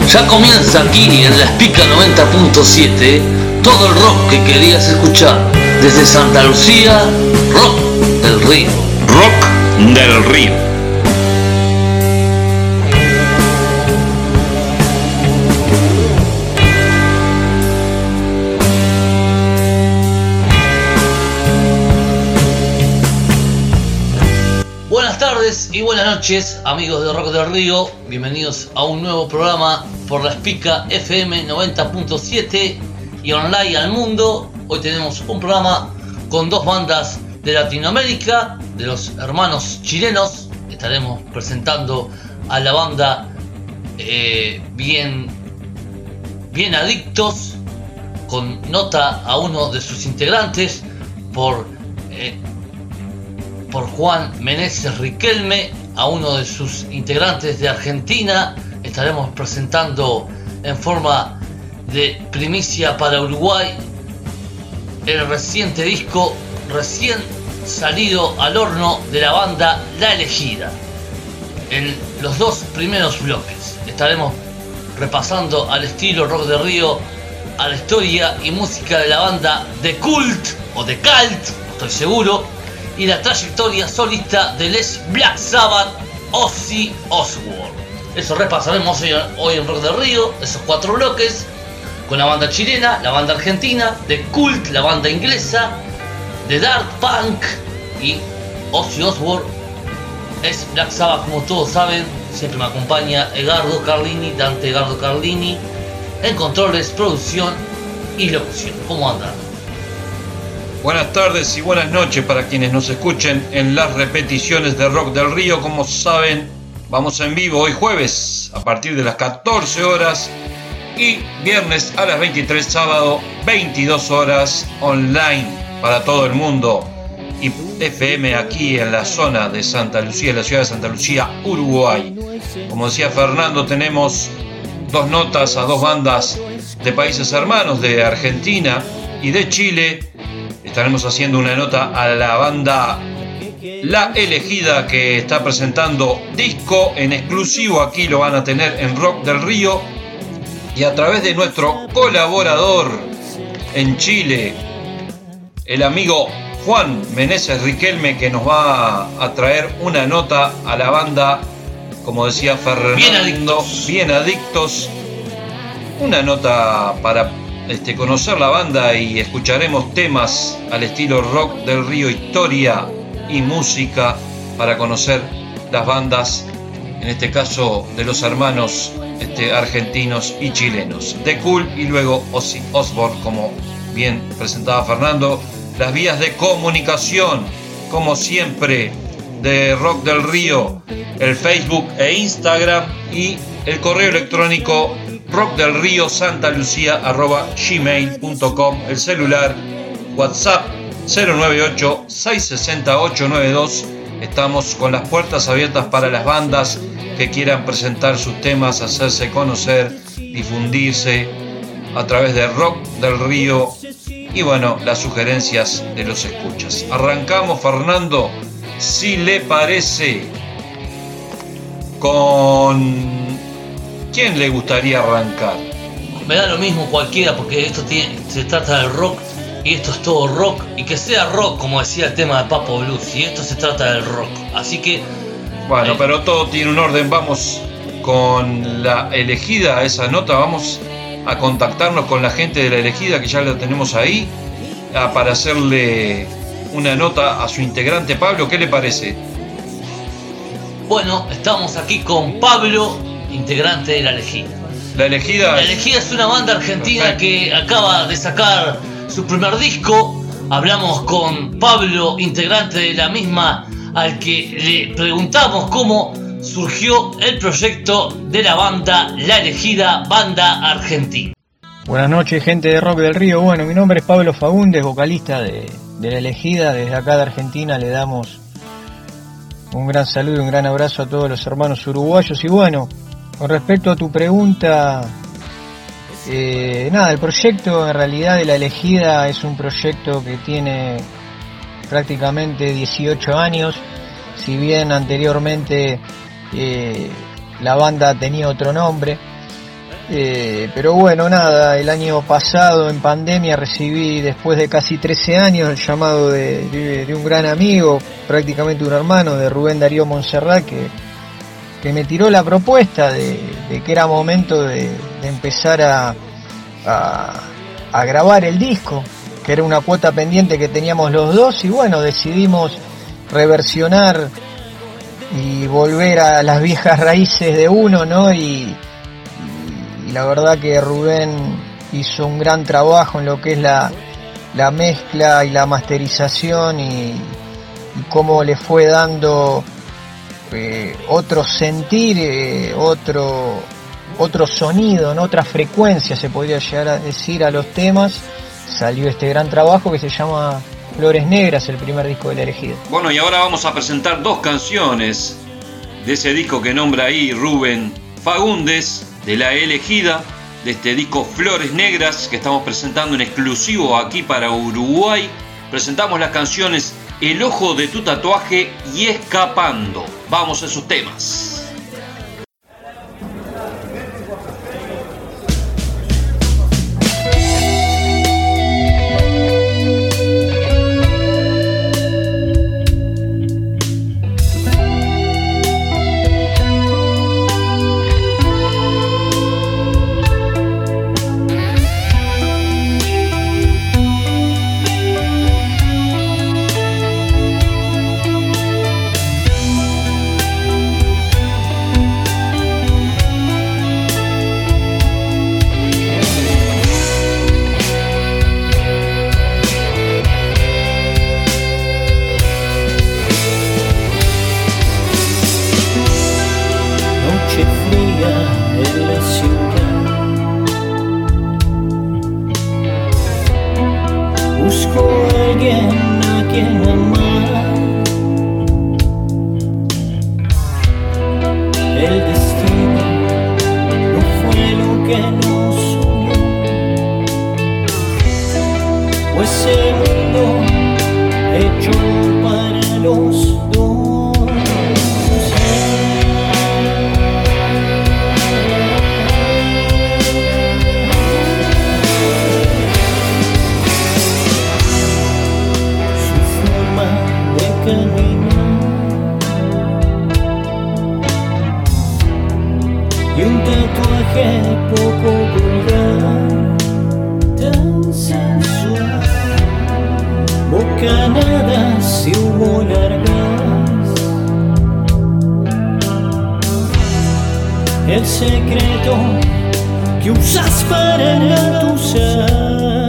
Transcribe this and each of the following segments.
Ya comienza aquí en la Espica 90.7 todo el rock que querías escuchar. Desde Santa Lucía, Rock del Río. Rock del Río. Buenas tardes y buenas noches, amigos de Rock del Río. Bienvenidos a un nuevo programa por la Espica FM 90.7 y online al mundo. Hoy tenemos un programa con dos bandas de Latinoamérica, de los hermanos chilenos. Estaremos presentando a la banda Bien Adictos, con nota a uno de sus integrantes por Juan Meneses Riquelme, a uno de sus integrantes de Argentina. Estaremos presentando en forma de primicia para Uruguay el reciente disco recién salido al horno de la banda La Elegida. En los dos primeros bloques estaremos repasando al estilo Rock del Río a la historia y música de la banda The Cult o The Cult, no estoy seguro, y la trayectoria solista del ex Black Sabbath Ozzy Osbourne. Eso repasaremos hoy en Rock del Río, esos cuatro bloques, con la banda chilena, la banda argentina, The Cult, la banda inglesa, The Dark Punk y Ozzy Osbourne. Es Black Sabbath, como todos saben. Siempre me acompaña Edgardo Carlini, Dante Edgardo Carlini, en controles, producción y locución. ¿Cómo andan? Buenas tardes y buenas noches para quienes nos escuchen en las repeticiones de Rock del Río. Como saben, vamos en vivo hoy jueves a partir de las 14 horas y viernes a las 23, sábado 22 horas online para todo el mundo. Y FM aquí en la zona de Santa Lucía, en la ciudad de Santa Lucía, Uruguay. Como decía Fernando, tenemos dos notas a dos bandas de países hermanos, de Argentina y de Chile. Estaremos haciendo una nota a la banda La Elegida, que está presentando disco en exclusivo. Aquí lo van a tener en Rock del Río. Y a través de nuestro colaborador en Chile, el amigo Juan Meneses Riquelme, que nos va a traer una nota a la banda, como decía Fernando, Bien Adictos. Una nota para conocer la banda, y escucharemos temas al estilo Rock del Río, historia y música para conocer las bandas, en este caso de los hermanos argentinos y chilenos, The Cult y luego Ozzy Osbourne, como bien presentaba Fernando. Las vías de comunicación, como siempre, de Rock del Río, el Facebook e Instagram, y el correo electrónico rockdelriosantalucia@gmail.com, el celular WhatsApp 098-660-892. Estamos con las puertas abiertas para las bandas que quieran presentar sus temas, hacerse conocer, difundirse a través de Rock del Río y bueno, las sugerencias de los escuchas. Arrancamos, Fernando, si le parece, con... ¿Quién le gustaría arrancar? Me da lo mismo cualquiera, porque esto se trata del rock y esto es todo rock, y que sea rock, como decía el tema de Papo Blues, y esto se trata del rock, así que... Bueno, pero todo tiene un orden. Vamos con La Elegida, esa nota. Vamos a contactarnos con la gente de La Elegida, que ya la tenemos ahí, para hacerle una nota a su integrante Pablo. ¿Qué le parece? Bueno, estamos aquí con Pablo, integrante de La Elegida. La Elegida es una banda argentina. Perfecto. Que acaba de sacar su primer disco. Hablamos con Pablo, integrante de la misma, al que le preguntamos cómo surgió el proyecto de la banda La Elegida, banda argentina. Buenas noches, gente de Rock del Río. Bueno, mi nombre es Pablo Faúndez, vocalista de La Elegida. Desde acá de Argentina le damos un gran saludo y un gran abrazo a todos los hermanos uruguayos. Y bueno, con respecto a tu pregunta, el proyecto en realidad de La Elegida es un proyecto que tiene prácticamente 18 años. Si bien anteriormente la banda tenía otro nombre, Pero bueno, nada, el año pasado en pandemia recibí, después de casi 13 años, el llamado de un gran amigo, prácticamente un hermano, de Rubén Darío Montserrat, que me tiró la propuesta de que era momento de empezar a grabar el disco, que era una cuota pendiente que teníamos los dos, y bueno, decidimos reversionar y volver a las viejas raíces de uno, ¿no? Y la verdad que Rubén hizo un gran trabajo en lo que es la mezcla y la masterización, y cómo le fue dando otro sentir, otro sonido, ¿no? Otra frecuencia, se podría llegar a decir, a los temas. Salió este gran trabajo que se llama Flores Negras, el primer disco de La Elegida. Bueno, y ahora vamos a presentar 2 canciones de ese disco que nombra ahí Rubén Faúndez, de La Elegida, de este disco Flores Negras que estamos presentando en exclusivo aquí para Uruguay. Presentamos las canciones El Ojo de Tu Tatuaje y Escapando. Vamos a esos temas. El secreto que usas para engatusar.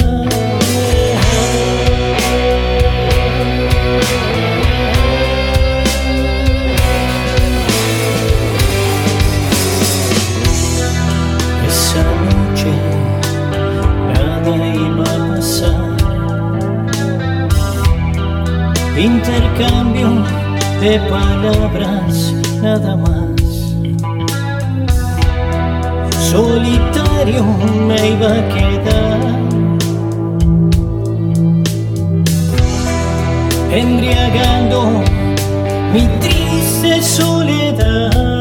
Esa noche nada iba a pasar. Intercambio de palabras nada más. Solitario me iba a quedar, embriagando mi triste soledad.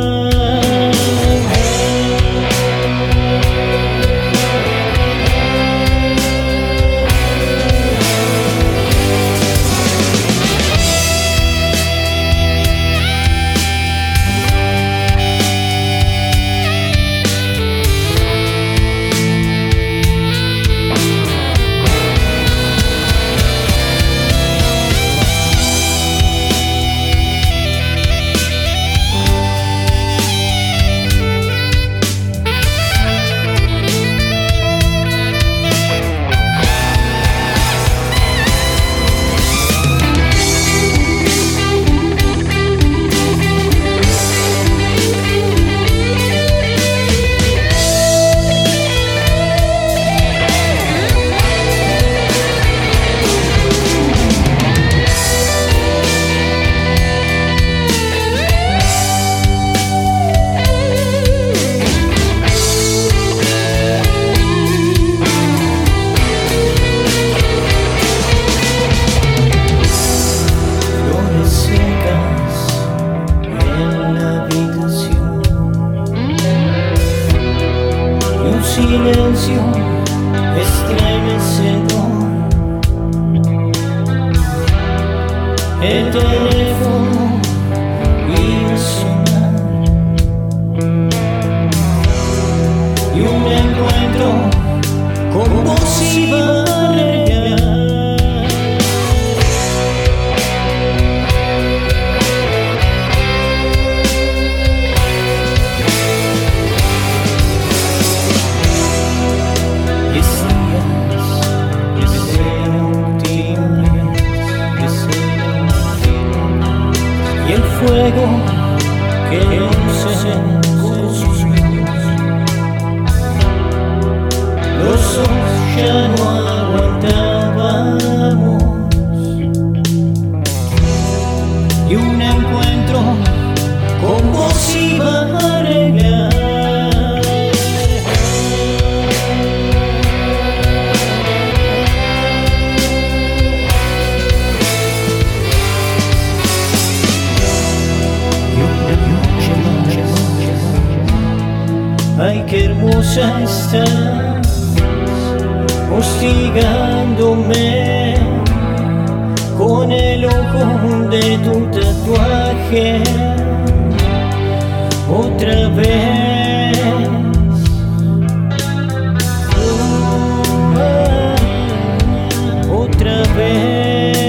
silencio estremecedor. El teléfono iba a sonar y un encuentro con vos iba a arreglar. Fuego que se consumió, los ojos ya no aguantábamos y un encuentro con vos iba a arreglar. Ay, qué hermosa estás, hostigándome con el ojo de tu tatuaje. Otra vez, otra vez.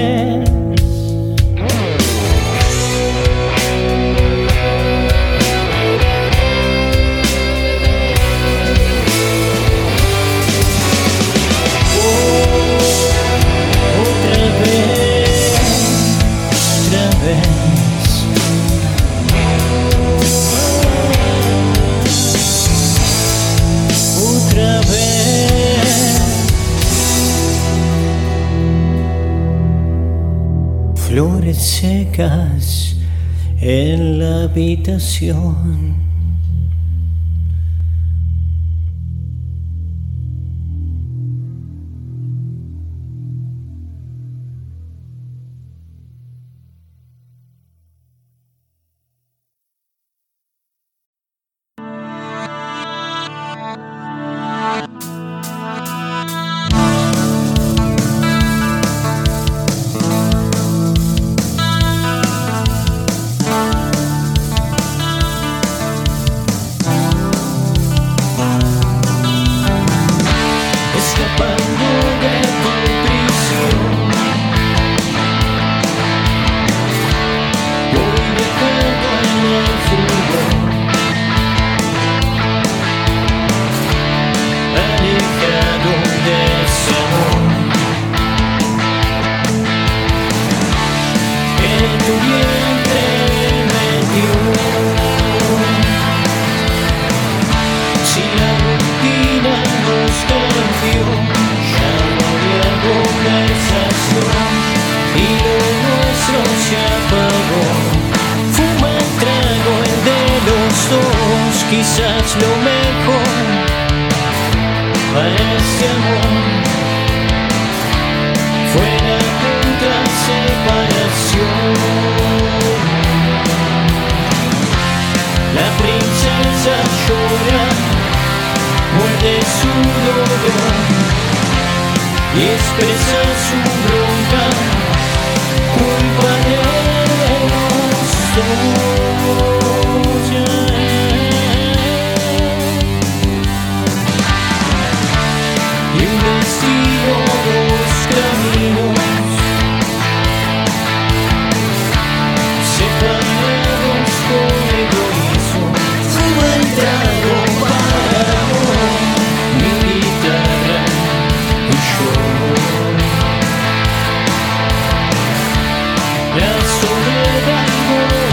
Flores secas en la habitación. Quizás lo mejor para este amor fue la otra separación. La princesa llora, muerde su dolor y expresa su bronca, culpa de los dos. Dos caminos separados por egoísmo, fumo el trago para amor, mi guitarra y yo. La soledad y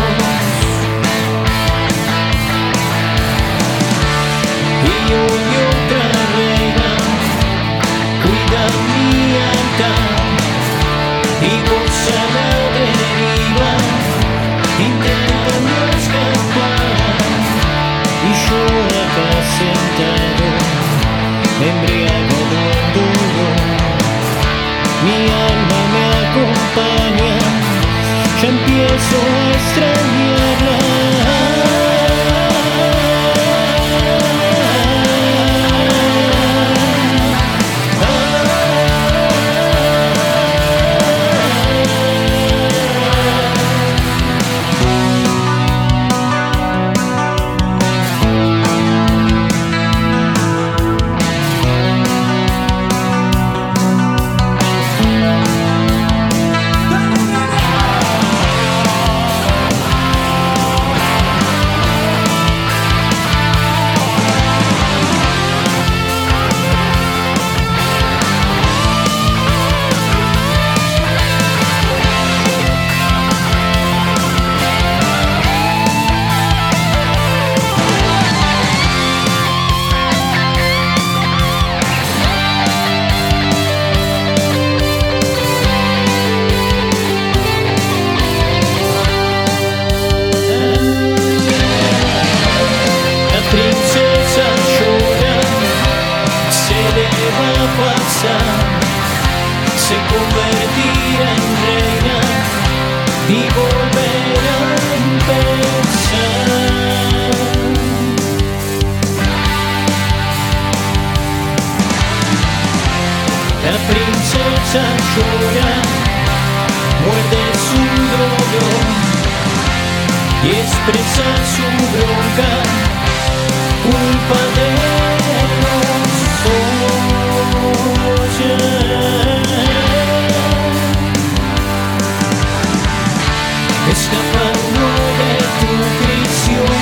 vos, y hoy otra reina cuida mi altar y goza la deriva, intentando escapar, y yo acá sentado, embriago del dolor. Mi alma me acompaña, ya empiezo a extrañarla. y volver a empezar. La princesa llora, muerde su dolor y expresa su bronca, culpa de los escapando de tu prisión.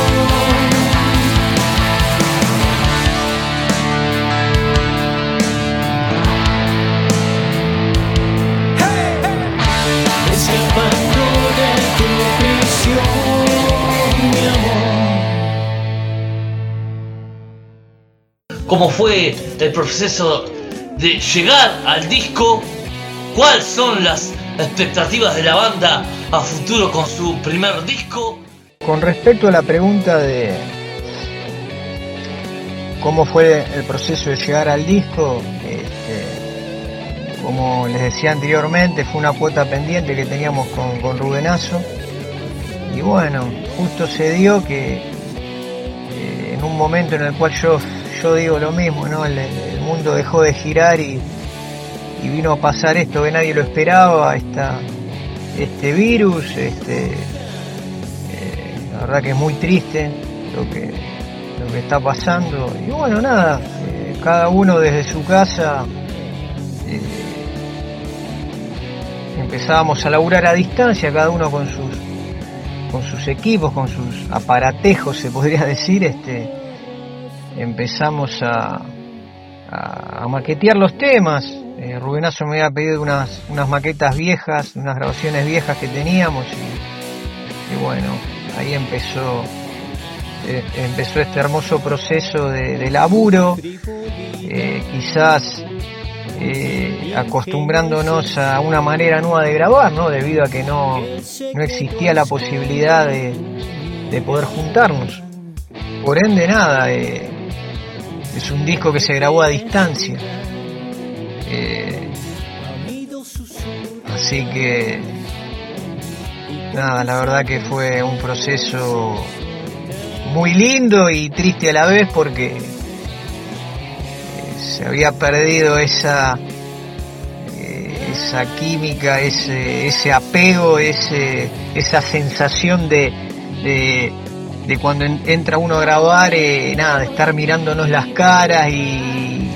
Escapando de tu prisión, mi amor. ¿Cómo fue el proceso de llegar al disco? ¿Cuáles son las expectativas de la banda a futuro con su primer disco? Con respecto a la pregunta de cómo fue el proceso de llegar al disco, como les decía anteriormente, fue una cuota pendiente que teníamos con Rubenazo. Y bueno, justo se dio que en un momento en el cual yo digo lo mismo, ¿no? El mundo dejó de girar y vino a pasar esto que nadie lo esperaba, este virus, la verdad que es muy triste lo que está pasando. Y bueno, nada, cada uno desde su casa empezábamos a laburar a distancia, cada uno con sus equipos, con sus aparatejos, se podría decir. Empezamos a maquetear los temas. Rubenazo me había pedido unas maquetas viejas, unas grabaciones viejas que teníamos y bueno, ahí empezó este hermoso proceso de laburo, quizás acostumbrándonos a una manera nueva de grabar, ¿no? Debido a que no existía la posibilidad de poder juntarnos. Por ende, nada, es un disco que se grabó a distancia. Así que nada, la verdad que fue un proceso muy lindo y triste a la vez, porque se había perdido esa química, ese apego, esa sensación de cuando entra uno a grabar, nada, de estar mirándonos las caras y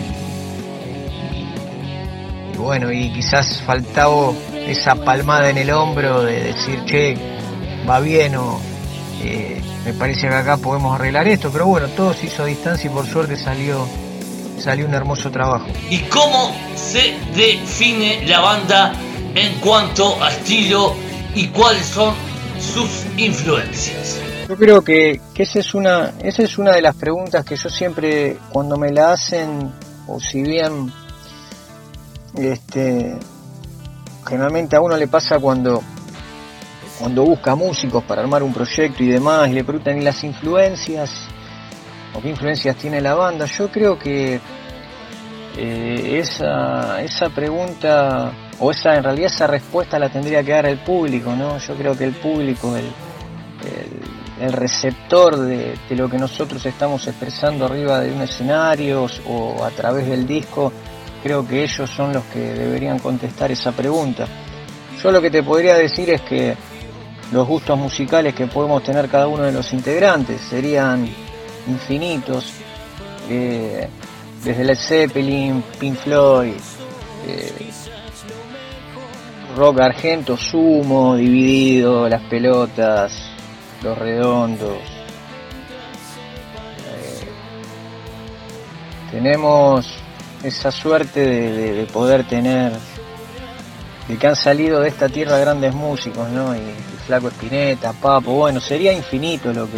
bueno, y quizás faltaba esa palmada en el hombro de decir, che, va bien, o me parece que acá podemos arreglar esto. Pero bueno, todo se hizo a distancia y por suerte salió un hermoso trabajo. ¿Y cómo se define la banda en cuanto a estilo y cuáles son sus influencias? Yo creo que esa es una de las preguntas que yo siempre, cuando me la hacen, o si bien generalmente a uno le pasa cuando busca músicos para armar un proyecto y demás, y le preguntan, ¿y las influencias? ¿O qué influencias tiene la banda? Yo creo que esa pregunta, o en realidad esa respuesta la tendría que dar el público, ¿no? Yo creo que el público, el receptor de lo que nosotros estamos expresando arriba de un escenario o a través del disco, creo que ellos son los que deberían contestar esa pregunta. Yo lo que te podría decir es que los gustos musicales que podemos tener cada uno de los integrantes serían infinitos, desde Led Zeppelin, Pink Floyd, rock argento, Sumo, Dividido, Las Pelotas, Los Redondos. Tenemos esa suerte de poder tener, de que han salido de esta tierra grandes músicos, ¿no? Y Flaco Spinetta, Papo, bueno, sería infinito los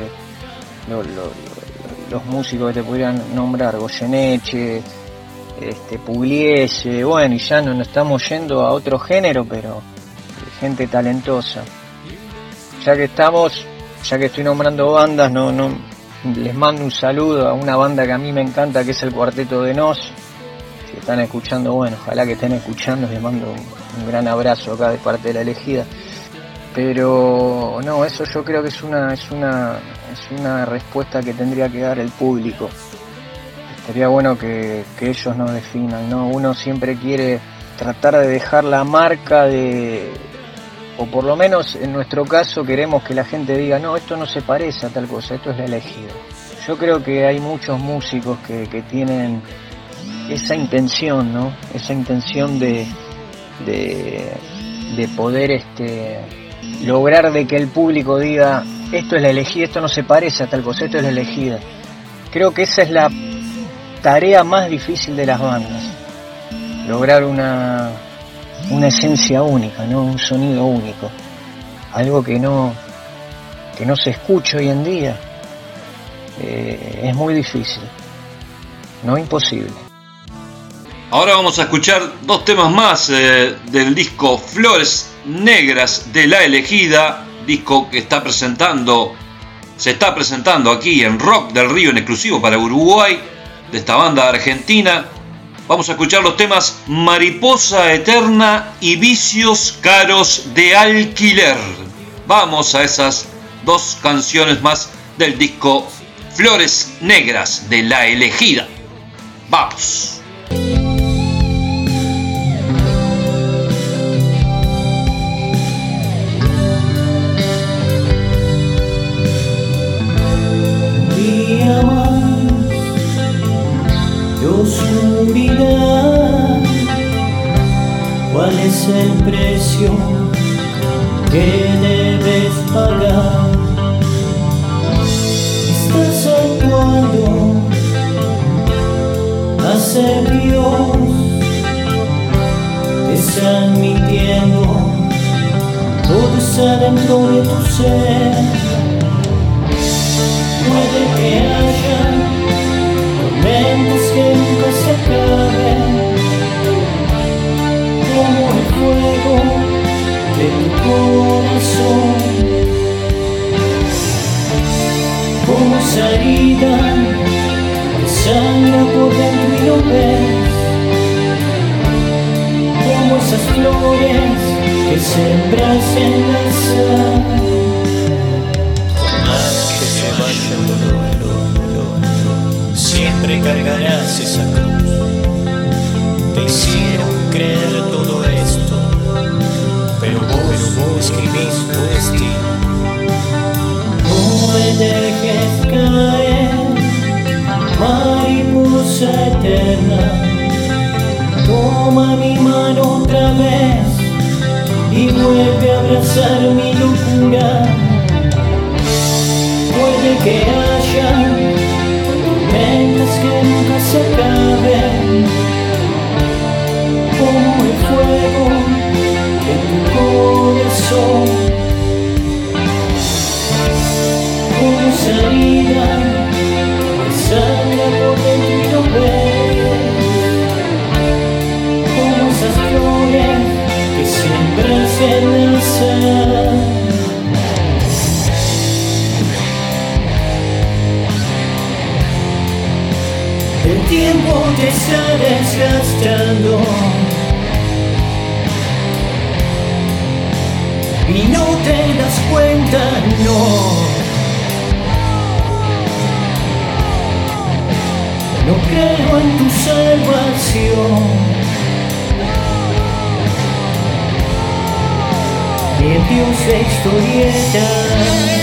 músicos que te podrían nombrar, Goyeneche, Pugliese, bueno, y ya no nos estamos yendo a otro género, pero gente talentosa. Ya que estoy nombrando bandas, no les mando un saludo a una banda que a mí me encanta, que es el Cuarteto de Nos. Si están escuchando, bueno, ojalá que estén escuchando, les mando un gran abrazo acá de parte de La Elegida. Pero no, eso yo creo que es una respuesta que tendría que dar el público. Sería bueno que ellos nos definan, ¿no? Uno siempre quiere tratar de dejar la marca o por lo menos en nuestro caso queremos que la gente diga, no, esto no se parece a tal cosa, esto es la elegida. Yo creo que hay muchos músicos que tienen esa intención, ¿no? Esa intención de poder lograr de que el público diga, esto es la elegida, esto no se parece a tal cosa, esto es la elegida. Creo que esa es la tarea más difícil de las bandas, lograr una esencia única, ¿no? Un sonido único, algo que no se escucha hoy en día. Es muy difícil, no imposible. Ahora vamos a escuchar dos temas más del disco Flores Negras de La Elegida, disco que se está presentando aquí en Rock del Río en exclusivo para Uruguay, de esta banda argentina. Vamos a escuchar los temas Mariposa Eterna y Vicios Caros de Alquiler. Vamos a esas dos canciones más del disco Flores Negras de La Elegida. ¡Vamos! Día más de oscuridad, ¿cuál es el precio que debes pagar? Estás actuando a ser Dios, te están mintiendo, todo está dentro de tu ser. Puede que haya tormentas que nunca se acaben, como el fuego de tu corazón, como esa herida que sangra por dentro y lo ves, como esas flores que sembras en la sal. Siempre cargarás esa cruz. Te hicieron creer todo esto, pero vos escribís tu destino. No me dejes caer, mariposa eterna. Toma mi mano otra vez y vuelve a abrazar mi locura. Puede que haya tormentas que nunca se acaben, como el fuego de tu corazón, como esa herida que sangra por dentro y lo ves, como esas flores que siembras en la sal. El tiempo te está desgastando y no te das cuenta, no. No creo en tu salvación, ni en Dios de historieta.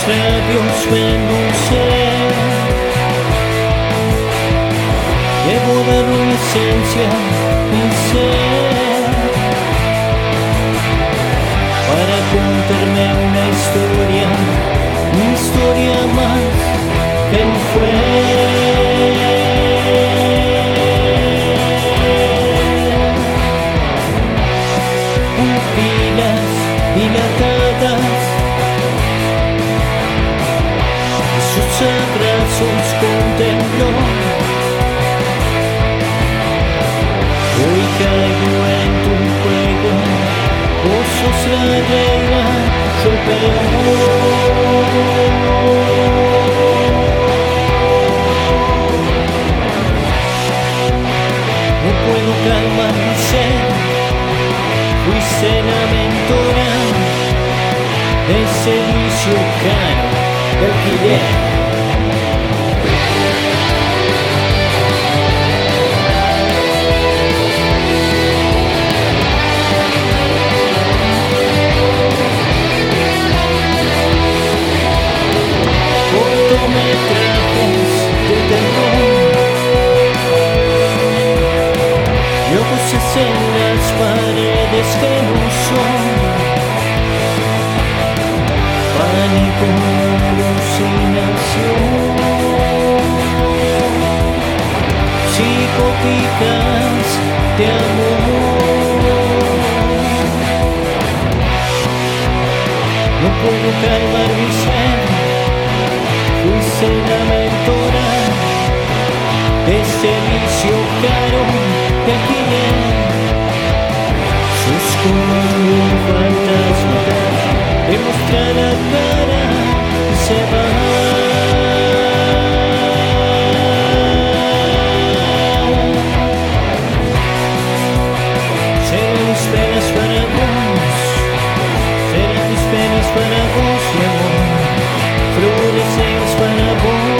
labios ven un ser. Debo dar una esencia, mi ser, para contarme una historia más que no fue. Pupilas dilatadas, sus abrazos contempló. Hoy caigo en tu juego, vos sos la reina, yo el peor. No puedo calmar mi ser, fuiste la mentora de servicio caro de alquiler. Cortometrajes de terror, luces en las paredes que no son, pánico, alucinación, psicóticas de amor. No puedo calmar mi ser, fuiste la mentora de servicio caro de alquiler. Sos como un fantasma, te muestra la cara y se va. Serán mis penas para vos, serán mis penas para vos, mi amor. Flores negras para vos.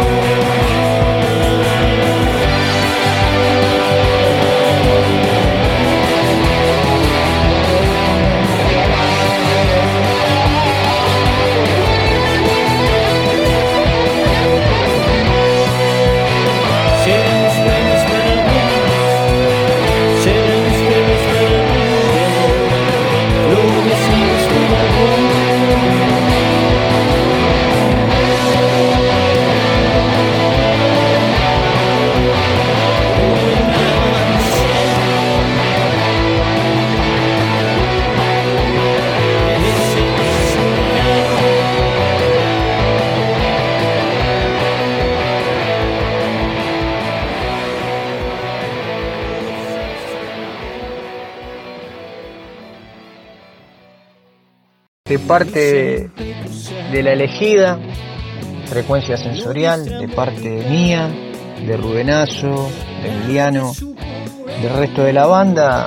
De parte de La Elegida, Frecuencia Sensorial, de parte mía, de Rubenazo, de Emiliano, del resto de la banda,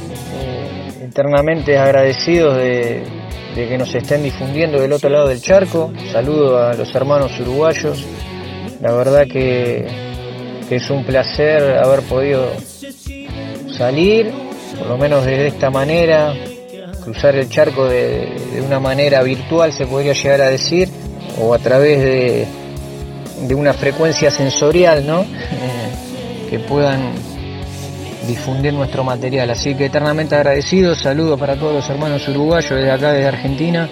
eternamente agradecidos de que nos estén difundiendo del otro lado del charco. Saludo a los hermanos uruguayos, la verdad que es un placer haber podido salir, por lo menos de esta manera, cruzar el charco de una manera virtual, se podría llegar a decir, o a través de una frecuencia sensorial, ¿no? Que puedan difundir nuestro material. Así que eternamente agradecidos. Saludos para todos los hermanos uruguayos desde acá, desde Argentina,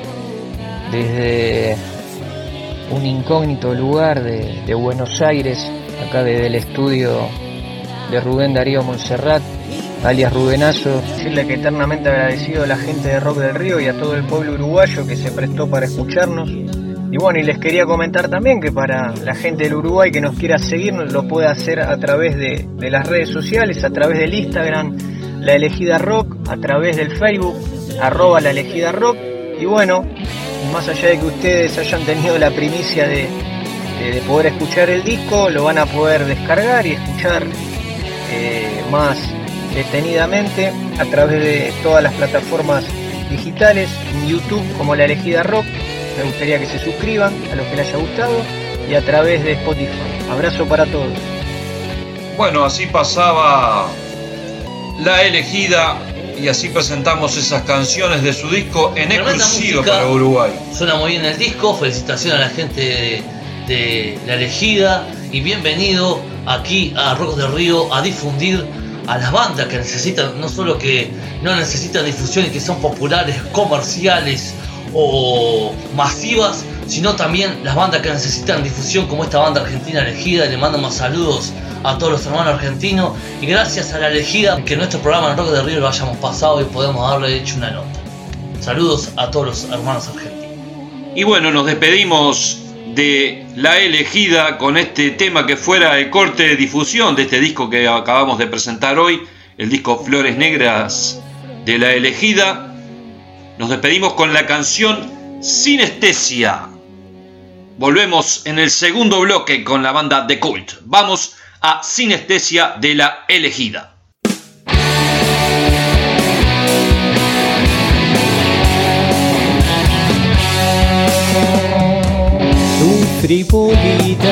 desde un incógnito lugar de Buenos Aires, acá desde el estudio de Rubén Darío Montserrat, alias Rubenazo. Decirle que eternamente agradecido a la gente de Rock del Río y a todo el pueblo uruguayo que se prestó para escucharnos. Y bueno, y les quería comentar también que para la gente del Uruguay que nos quiera seguir, lo puede hacer a través de las redes sociales, a través del Instagram La Elegida Rock, a través del Facebook @La Elegida Rock. Y bueno, más allá de que ustedes hayan tenido la primicia de poder escuchar el disco, lo van a poder descargar y escuchar más detenidamente a través de todas las plataformas digitales, en YouTube como La Elegida Rock. Me gustaría que se suscriban a los que les haya gustado, y a través de Spotify. Abrazo para todos. Bueno, así pasaba La Elegida y así presentamos esas canciones de su disco en Tremenda exclusiva música. para Uruguay. Suena muy bien el disco, felicitaciones a la gente de La Elegida y bienvenido aquí a Rock del Río a difundir a las bandas que necesitan, no solo que no necesitan difusión y que son populares, comerciales o masivas, sino también las bandas que necesitan difusión como esta banda argentina Elegida. Le mandamos saludos a todos los hermanos argentinos y gracias a La Elegida que nuestro programa en Rock del Río lo hayamos pasado y podemos haberle hecho una nota. Saludos a todos los hermanos argentinos. Y bueno, nos despedimos de La Elegida con este tema que fuera el corte de difusión de este disco que acabamos de presentar hoy, el disco Flores Negras de La Elegida. Nos despedimos con la canción Sinestesia. Volvemos en el segundo bloque con la banda The Cult. Vamos a Sinestesia de La Elegida. Frivolidad,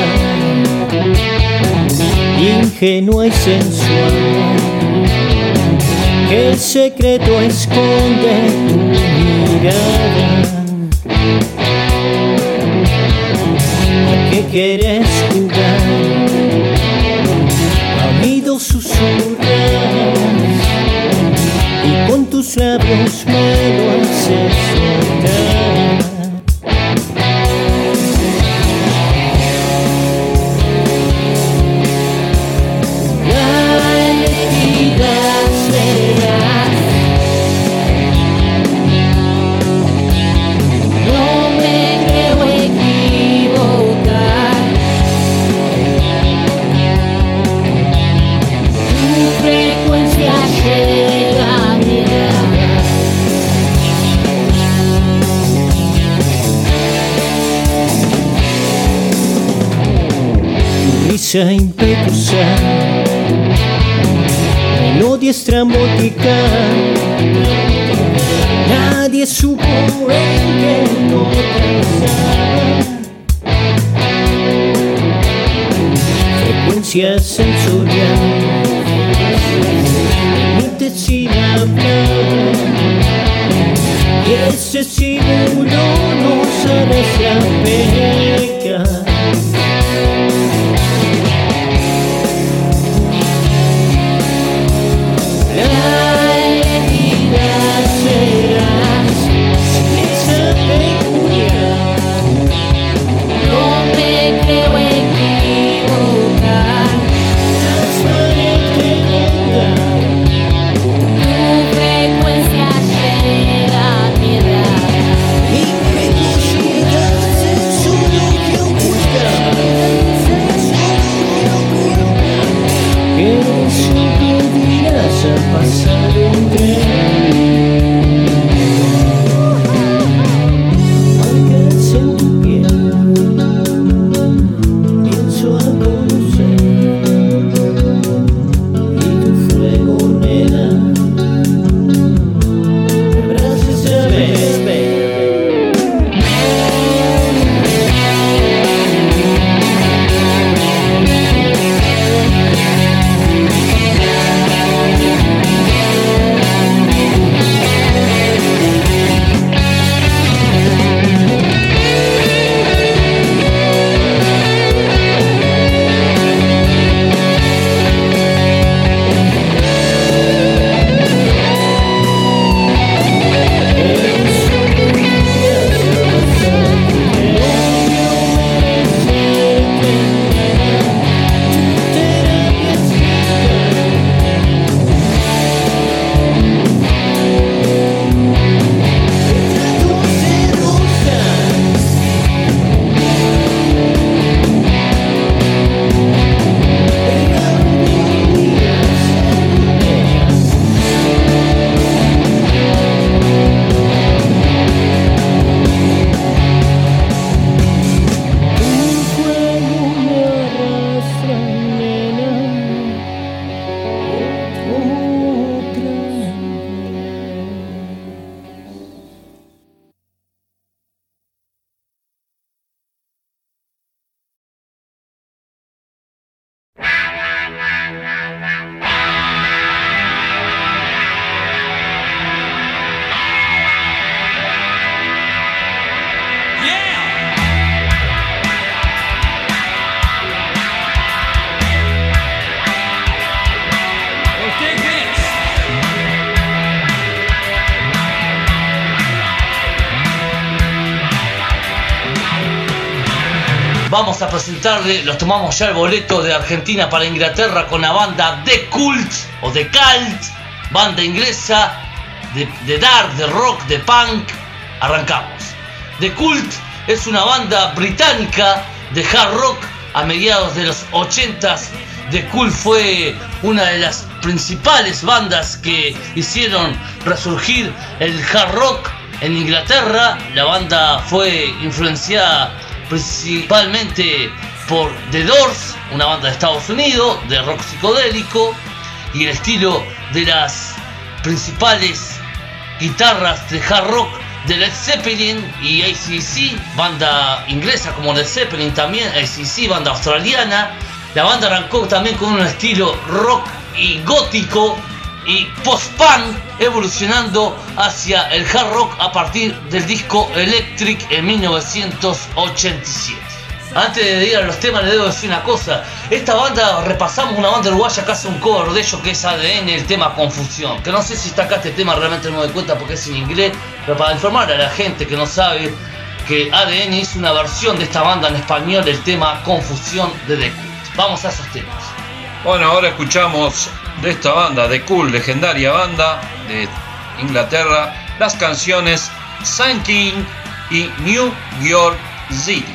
ingenua y sensual, ¿qué secreto esconde tu mirada? ¿A qué quieres jugar? A oídos susurras y con tus labios me lo haces soltar. Impetuosa, melodía estrambótica, nadie supo en qué no pensar. Frecuencia sensorial, límites sin hablar, y ese símbolo no sabe si apega. Frecuencia llega a mi edad. vamos a presentarle, los tomamos ya el boleto de Argentina para Inglaterra con la banda The Cult o The Cult, banda inglesa de dark, de rock, de punk. Arrancamos. The Cult es una banda británica de hard rock a mediados de los 80s. The Cult fue una de las principales bandas que hicieron resurgir el hard rock en Inglaterra. La banda fue influenciada principalmente por The Doors, una banda de Estados Unidos de rock psicodélico, y el estilo de las principales guitarras de hard rock de Led Zeppelin y AC/DC, banda inglesa como Led Zeppelin, también AC/DC, banda australiana. La banda arrancó también con un estilo rock y gótico y post-punk, evolucionando hacia el hard rock a partir del disco Electric en 1987. Antes de ir a los temas, les debo decir una cosa. Esta banda, repasamos una banda uruguaya que hace un cover de ellos, que es ADN, el tema Confusión. Que no sé si está acá este tema, realmente no me doy cuenta porque es en inglés. Pero para informar a la gente que no sabe, que ADN hizo una versión de esta banda en español, el tema Confusión de The Cult. Vamos a esos temas. Bueno, ahora escuchamos de esta banda, The Cult, legendaria banda de Inglaterra, las canciones Sun King y New York City.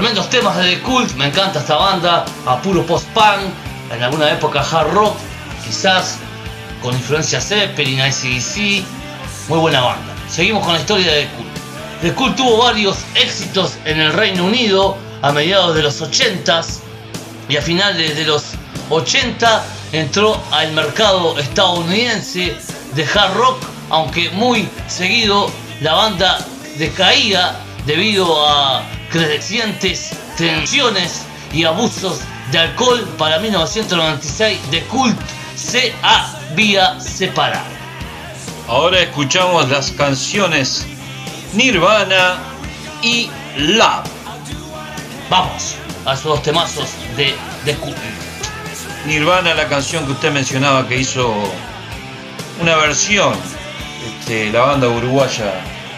Tremendos temas de The Cult, me encanta esta banda, a puro post-punk, en alguna época hard rock, quizás con influencia Zeppelin, AC/DC, muy buena banda. Seguimos con la historia de The Cult. The Cult tuvo varios éxitos en el Reino Unido a mediados de los 80s y a finales de los 80 entró al mercado estadounidense de hard rock, aunque muy seguido la banda decaía debido a crecientes tensiones y abusos de alcohol. Para 1996 The Cult se había separado. Ahora escuchamos las canciones Nirvana y Love. Vamos a esos dos temazos de The Cult. Nirvana, la canción que usted mencionaba que hizo una versión, la banda uruguaya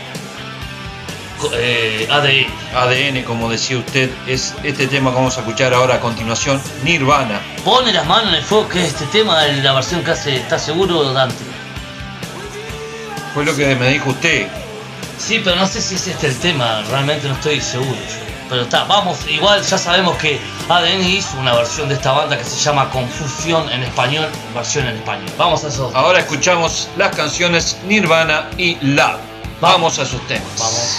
ADN, como decía usted, es este tema que vamos a escuchar ahora a continuación, Nirvana. Pone las manos en el fuego, que es este tema de la versión que hace, ¿está seguro, Dante? Fue lo que me dijo usted. Sí, pero no sé si es este el tema, realmente no estoy seguro yo. Pero está, vamos, igual ya sabemos que ADN hizo una versión de esta banda que se llama Confusión en español, versión en español. Vamos a eso. Ahora escuchamos las canciones Nirvana y Love. Vamos a esos temas. Vamos.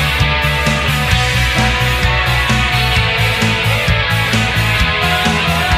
Nirvana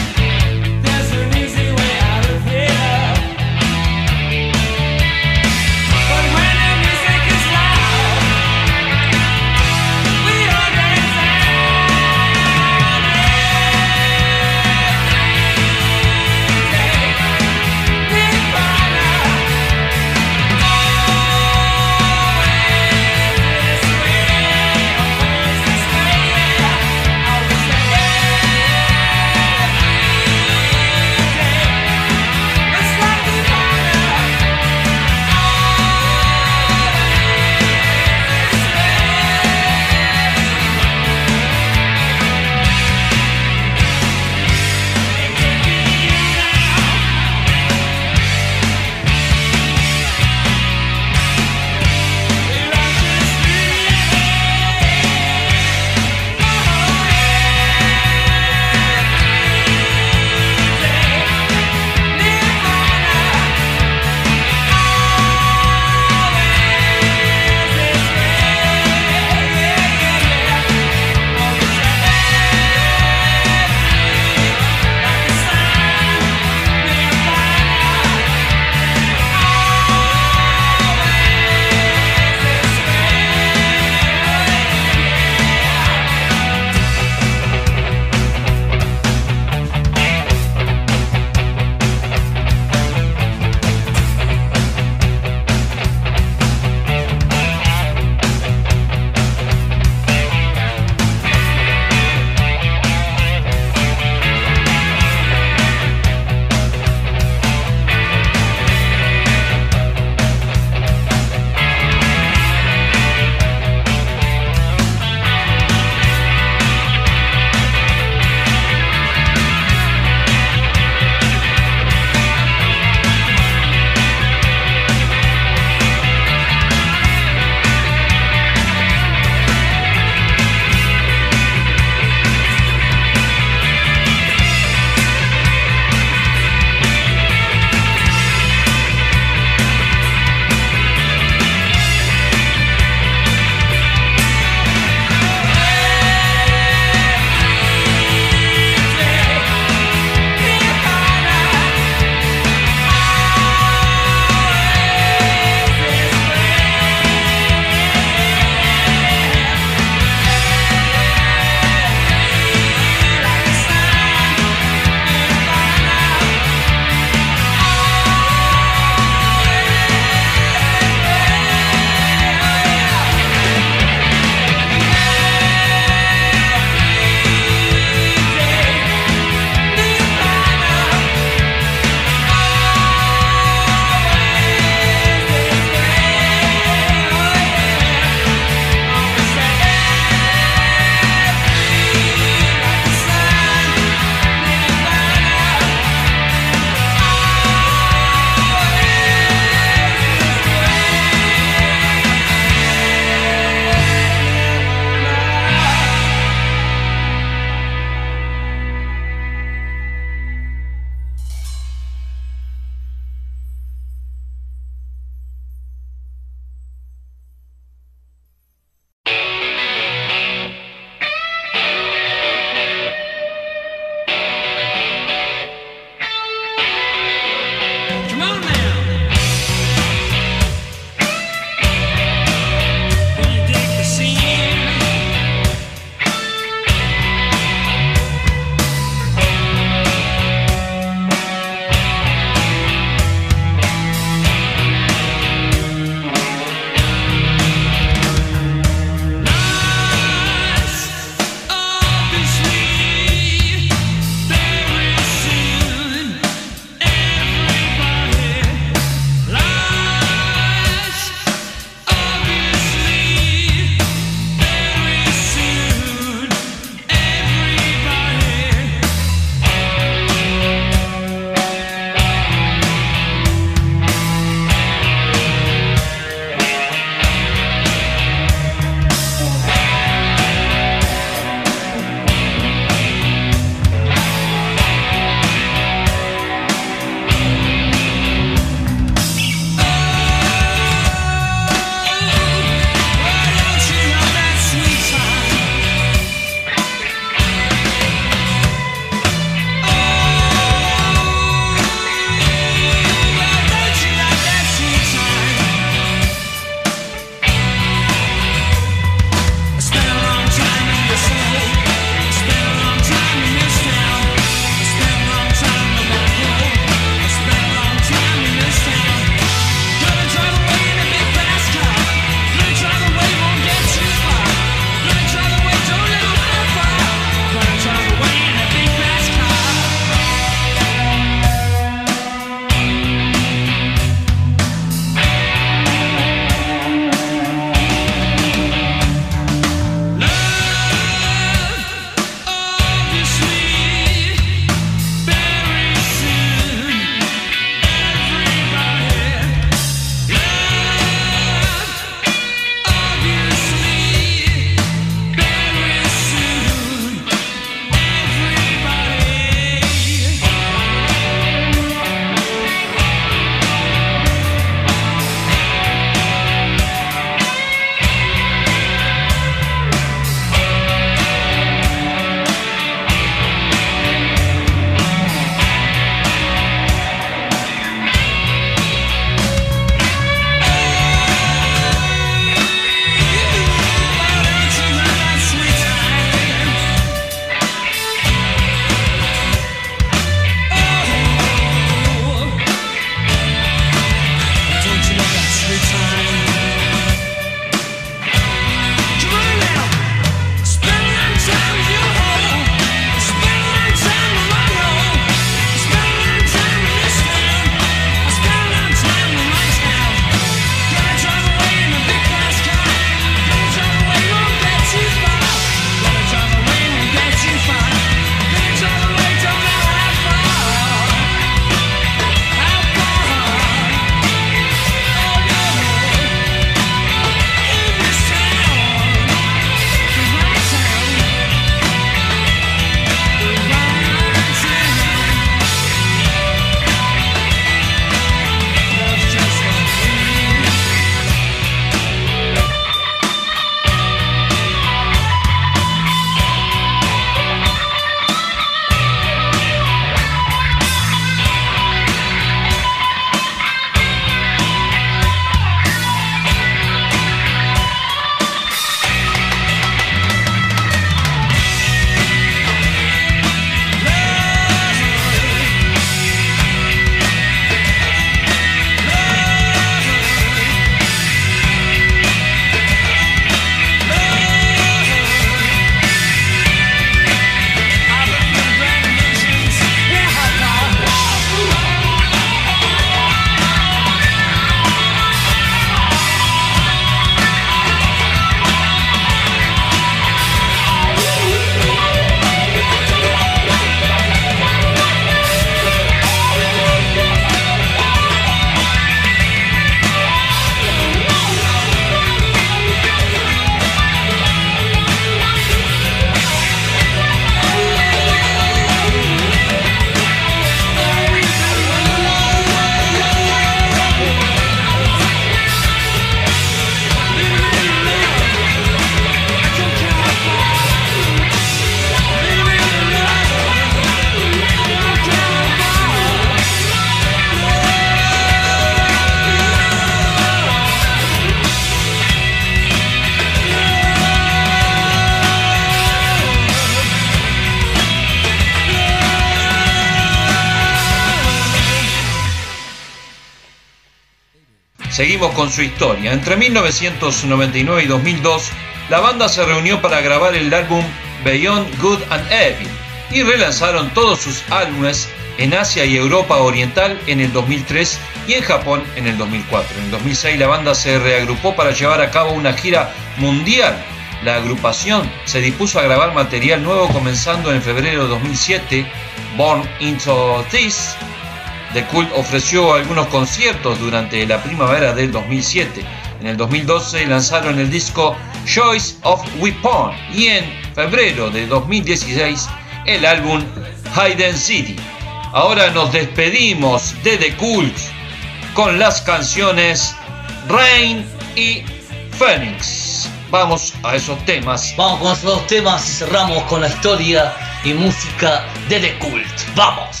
Seguimos con su historia. Entre 1999 y 2002, la banda se reunió para grabar el álbum Beyond Good and Evil y relanzaron todos sus álbumes en Asia y Europa Oriental en el 2003 y en Japón en el 2004. En el 2006 la banda se reagrupó para llevar a cabo una gira mundial. La agrupación se dispuso a grabar material nuevo comenzando en febrero de 2007. Born Into This, The Cult ofreció algunos conciertos durante la primavera del 2007. En el 2012 lanzaron el disco Choice of Weapon y en febrero de 2016 el álbum Hidden City. Ahora nos despedimos de The Cult con las canciones Rain y Phoenix. Vamos a esos temas. Vamos con esos dos temas y cerramos con la historia y música de The Cult. ¡Vamos!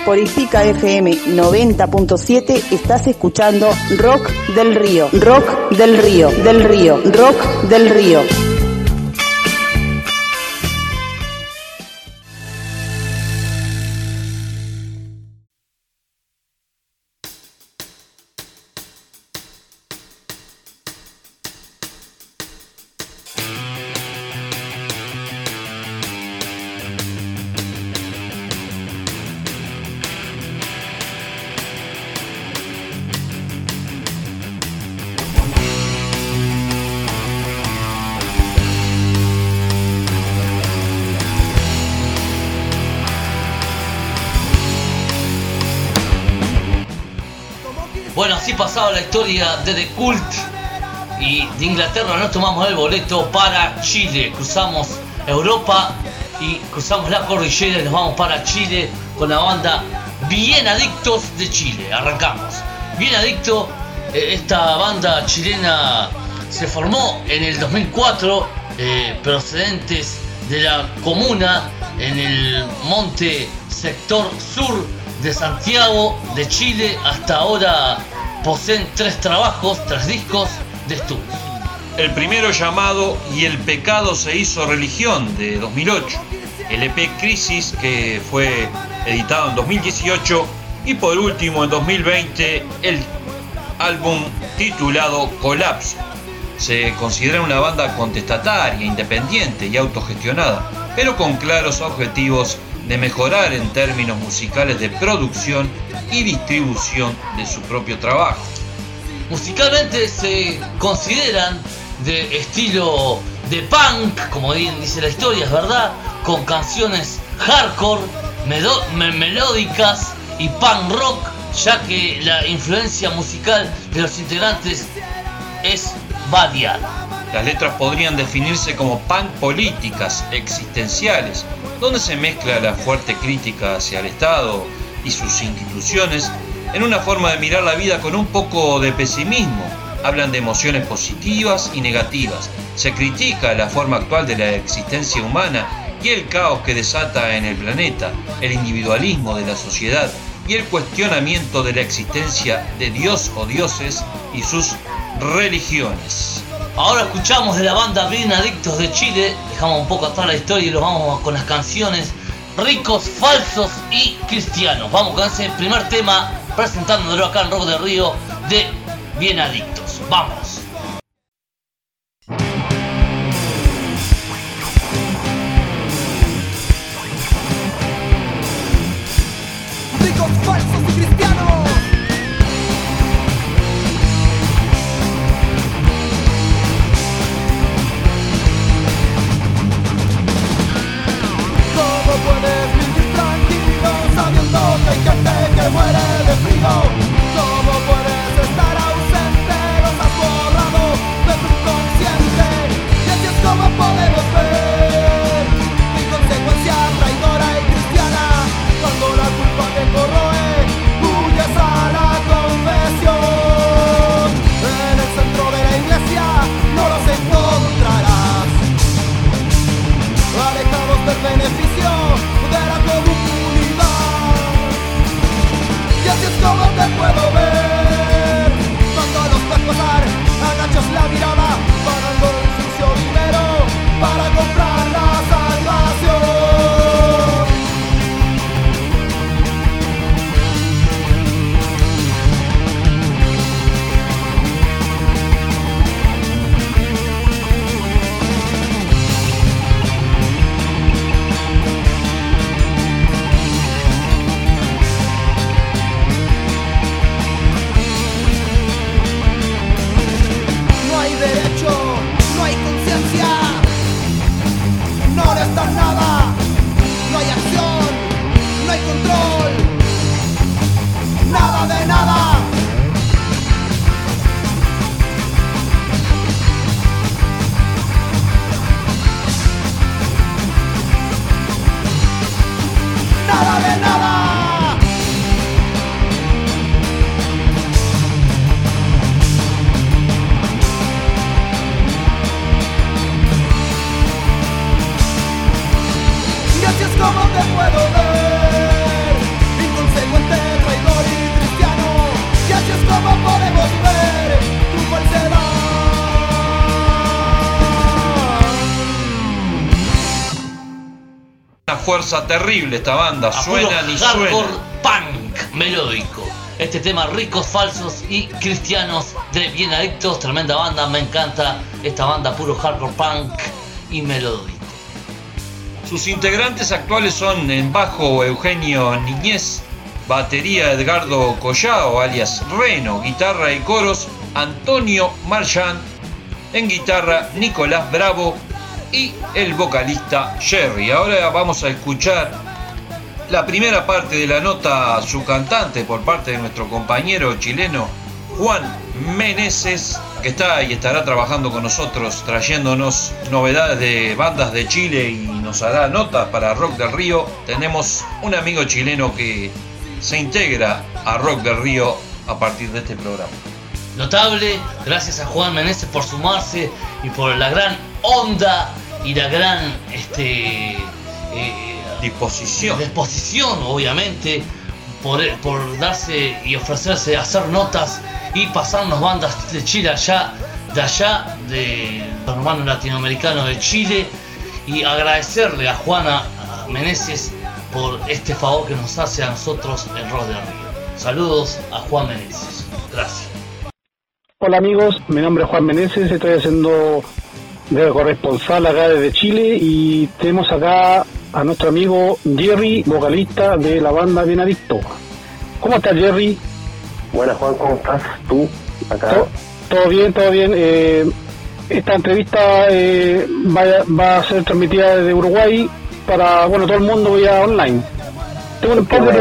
Por Ispica FM 90.7 estás escuchando Rock del Río, Rock del Río, del Río, Rock del Río. Bueno, así pasaba la historia de The Cult y de Inglaterra nos tomamos el boleto para Chile. Cruzamos Europa y cruzamos la cordillera y nos vamos para Chile con la banda Bien Adictos de Chile. Arrancamos. Bien Adicto, esta banda chilena se formó en el 2004, procedentes de la comuna en el monte sector sur de Santiago de Chile. Hasta ahora poseen 3 trabajos, 3 discos de estudio. El primero llamado Y el pecado se hizo religión de 2008, el EP Crisis que fue editado en 2018 y por último en 2020 el álbum titulado Colapso. Se considera una banda contestataria, independiente y autogestionada, pero con claros objetivos de mejorar en términos musicales de producción y distribución de su propio trabajo. Musicalmente se consideran de estilo de punk, como bien dice la historia, es verdad, con canciones hardcore, melódicas y punk rock, ya que la influencia musical de los integrantes es variada. Las letras podrían definirse como punk políticas, existenciales, donde se mezcla la fuerte crítica hacia el Estado y sus instituciones en una forma de mirar la vida con un poco de pesimismo. Hablan de emociones positivas y negativas. Se critica la forma actual de la existencia humana y el caos que desata en el planeta, el individualismo de la sociedad y el cuestionamiento de la existencia de Dios o dioses y sus religiones. Ahora escuchamos de la banda Bien Adictos de Chile, dejamos un poco atrás la historia y nos vamos con las canciones Ricos, Falsos y Cristianos. Vamos con ese primer tema presentándolo acá en Rock del Río de Bien Adictos. ¡Vamos! Ricos, falsos y cristianos. ¿Cómo puedes vivir tranquilo sabiendo que hay gente que muere de frío? ¿Cómo puedes estar ausente? Los has borrado de tu consciente. Y así es como podemos ver inconsecuencia traidora y cristiana. Cuando la culpa te corroe, huyes fuerza terrible esta banda, A suenan puro y hardcore suenan. punk melódico. Este tema Ricos, Falsos y Cristianos de Bien Adictos, tremenda banda, me encanta esta banda puro hardcore punk y melódico. Sus integrantes actuales son en bajo Eugenio Niñez, batería Edgardo Collao alias Reno, guitarra y coros Antonio Marchand, en guitarra Nicolás Bravo y el vocalista Jerry. Ahora vamos a escuchar la primera parte de la nota a su cantante por parte de nuestro compañero chileno Juan Meneses, que está y estará trabajando con nosotros trayéndonos novedades de bandas de Chile y nos hará notas para Rock del Río. Tenemos un amigo chileno que se integra a Rock del Río a partir de este programa. Notable, gracias a Juan Meneses por sumarse y por la gran onda y la gran disposición, obviamente, por darse y ofrecerse a hacer notas y pasarnos bandas de Chile de allá, de los hermanos latinoamericanos de Chile, y agradecerle a Juana Meneses por este favor que nos hace a nosotros en Rock del Río. Saludos a Juan Meneses. Gracias. Hola amigos, mi nombre es Juan Meneses, estoy haciendo de corresponsal acá desde Chile y tenemos acá a nuestro amigo Jerry, vocalista de la banda Bien Adicto. ¿Cómo estás, Jerry? Buenas, Juan, ¿cómo estás? ¿Tú? Acá. Todo bien, todo bien. Esta entrevista va a ser transmitida desde Uruguay para, bueno, todo el mundo vía online. Tengo un par de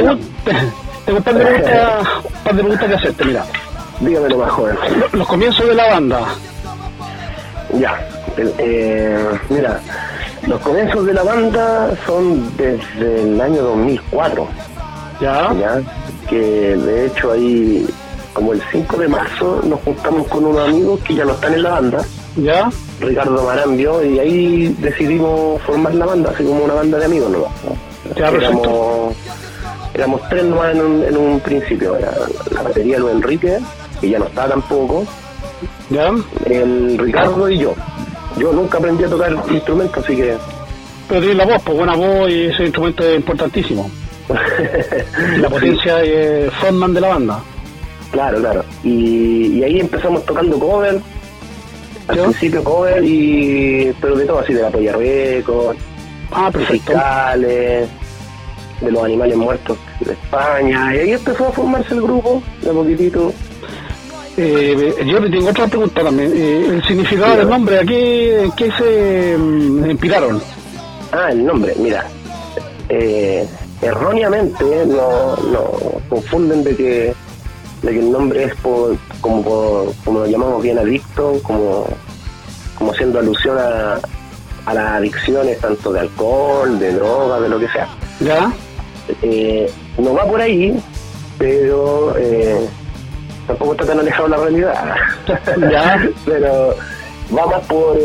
preguntas que hacerte, mira. Dígamelo más, joven. Los comienzos de la banda. Ya, mira, los comienzos de la banda son desde el año 2004. Ya, que de hecho ahí, como el 5 de marzo, nos juntamos con unos amigos que ya no están en la banda. ya, Ricardo Marambio, y ahí decidimos formar la banda, así como una banda de amigos, ¿no? ya, perfecto. Éramos tres nomás en un principio. Era la batería Luis Enrique, que ya no está tampoco, Ya, el Ricardo y yo. Yo nunca aprendí a tocar instrumentos, así que... pero tienes la voz, pues buena voz, y ese instrumento es importantísimo. La potencia es frontman de la banda. Claro. Y ahí empezamos tocando cover, al ¿Ya? principio cover, pero de todo, así de la Polla Records, Perfecto. musicales, de los Animales Muertos de España, y ahí empezó a formarse el grupo, de a poquitito. Yo tengo otra pregunta también. El significado del nombre, ¿a qué se inspiraron? El nombre, mira, erróneamente no confunden de que el nombre es como lo llamamos Bien Adicto, como haciendo alusión a las adicciones tanto de alcohol, de droga, de lo que sea. ¿Ya? No va por ahí, pero tampoco está tan alejado de la realidad. Ya. Pero va más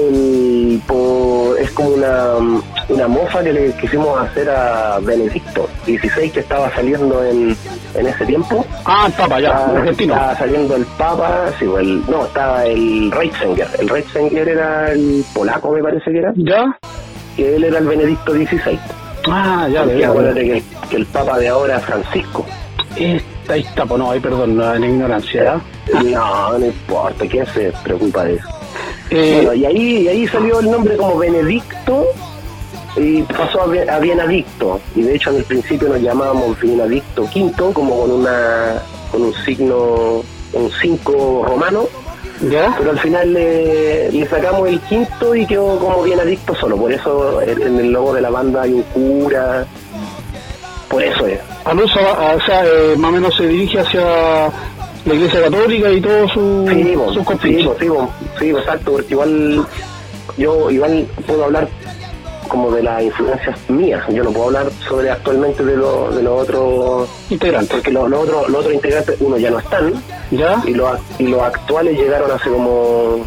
es como una mofa que le quisimos hacer a Benedicto XVI, que estaba saliendo en ese tiempo. El Papa, ya, argentino. Estaba saliendo el Papa, sí, estaba el Ratzinger. El Ratzinger era el polaco, me parece que era. ¿Ya? Que él era el Benedicto XVI. Ya, Porque de acuérdate que el Papa de ahora es Francisco. Ahí está, pues no, perdón, la ignorancia, ¿ya? No importa, ¿quién se preocupa de eso? Bueno, y ahí salió el nombre como Benedicto y pasó a Bien Adicto, y de hecho en el principio nos llamábamos Bien Adicto V, como con un signo, un 5 romano, ¿ya? pero al final le sacamos el quinto y quedó como Bien Adicto solo. Por eso en el logo de la banda hay un cura, por eso es. Al uso, más o menos se dirige hacia la Iglesia Católica y todo sus compinches. Sí, exacto, porque yo puedo hablar como de las influencias mías. Yo no puedo hablar sobre actualmente de los otros integrantes, porque los otros integrantes, uno ya no están, ¿ya? Y los actuales llegaron hace como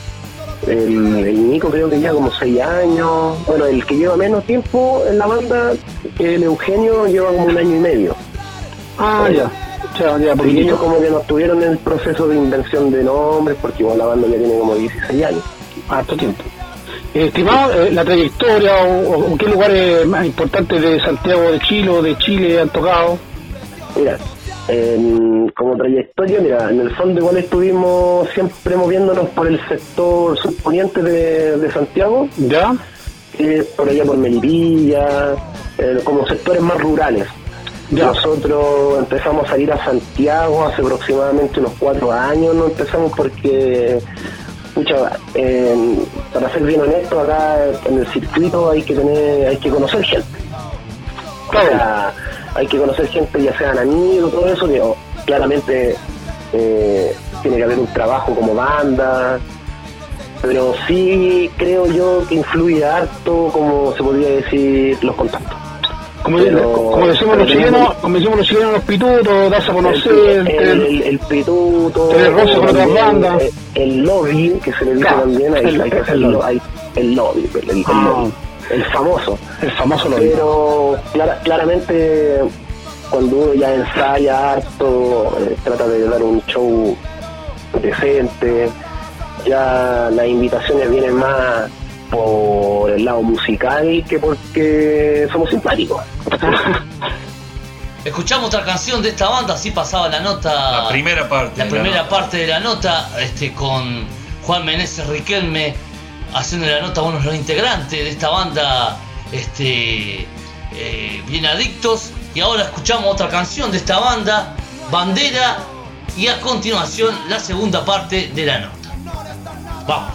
el Nico, creo que ya como 6 años. Bueno, el que lleva menos tiempo en la banda, el Eugenio, lleva como 1 año y medio. Ya, porque y ellos como que no estuvieron en el proceso de invención de nombres, porque igual la banda ya tiene como 16 años. Harto tiempo. Estimado, la trayectoria o qué lugares más importantes de Santiago de Chile o de Chile han tocado. Mira, como trayectoria, mira, en el fondo igual estuvimos siempre moviéndonos por el sector subponiente de Santiago, ¿ya? Por allá por Melipilla, como sectores más rurales. Ya. Nosotros empezamos a salir a Santiago hace aproximadamente unos 4 años, no empezamos porque, para ser bien honesto, acá en el circuito hay que conocer gente. Claro. O sea, hay que conocer gente, ya sean amigos, todo eso, que claramente tiene que haber un trabajo como banda, pero sí creo yo que influye harto, como se podría decir, los contactos. Como decimos los chilenos, los pitutos, darse a conocer, el pituto, tener roce con otras bandas, el lobby, que se le dice también, hay que hacerlo, el lobby, el famoso lobby. Pero claramente cuando uno ya ensaya harto, trata de dar un show decente, ya las invitaciones vienen más por el lado musical que porque somos simpáticos. Escuchamos otra canción de esta banda, así pasaba la nota. La primera parte de la nota, con Juan Meneses Riquelme haciendo la nota a uno de los integrantes de esta banda, Bien Adictos. Y ahora escuchamos otra canción de esta banda, Bandera, y a continuación la segunda parte de la nota. Vamos.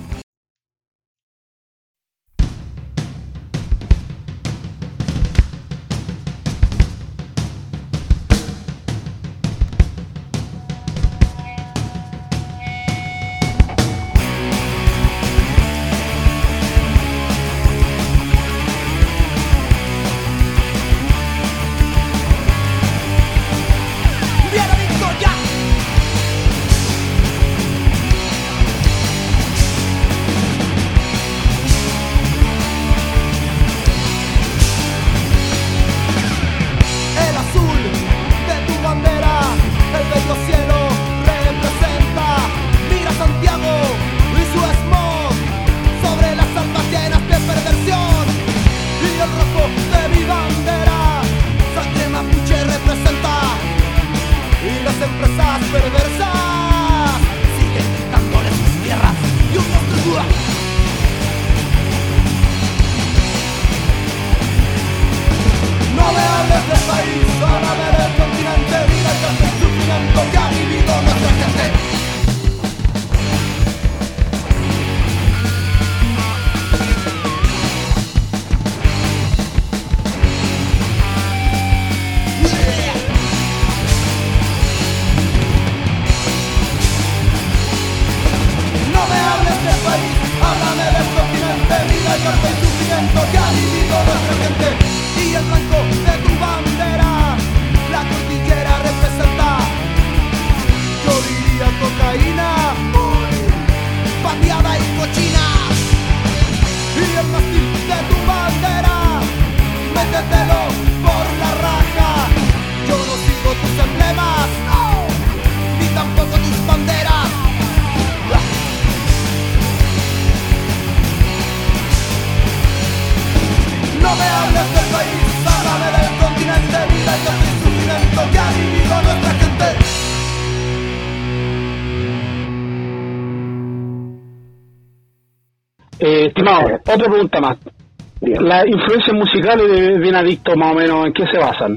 Estimado, otra pregunta más. Bien. ¿Las influencias musicales de Bien Adicto, más o menos, en qué se basan?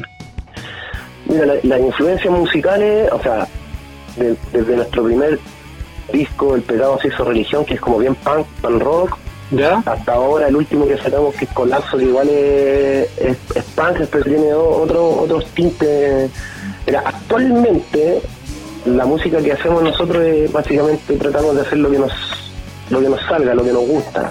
Mira, las influencias musicales, o sea, desde nuestro primer disco, El Pecado se hizo religión, que es como bien punk rock, ¿ya? Hasta ahora el último que sacamos, que es Colapso, que igual es punk, pero tiene otros tintes. Mira, actualmente la música que hacemos nosotros es básicamente tratamos de hacer lo que nos salga, lo que nos gusta.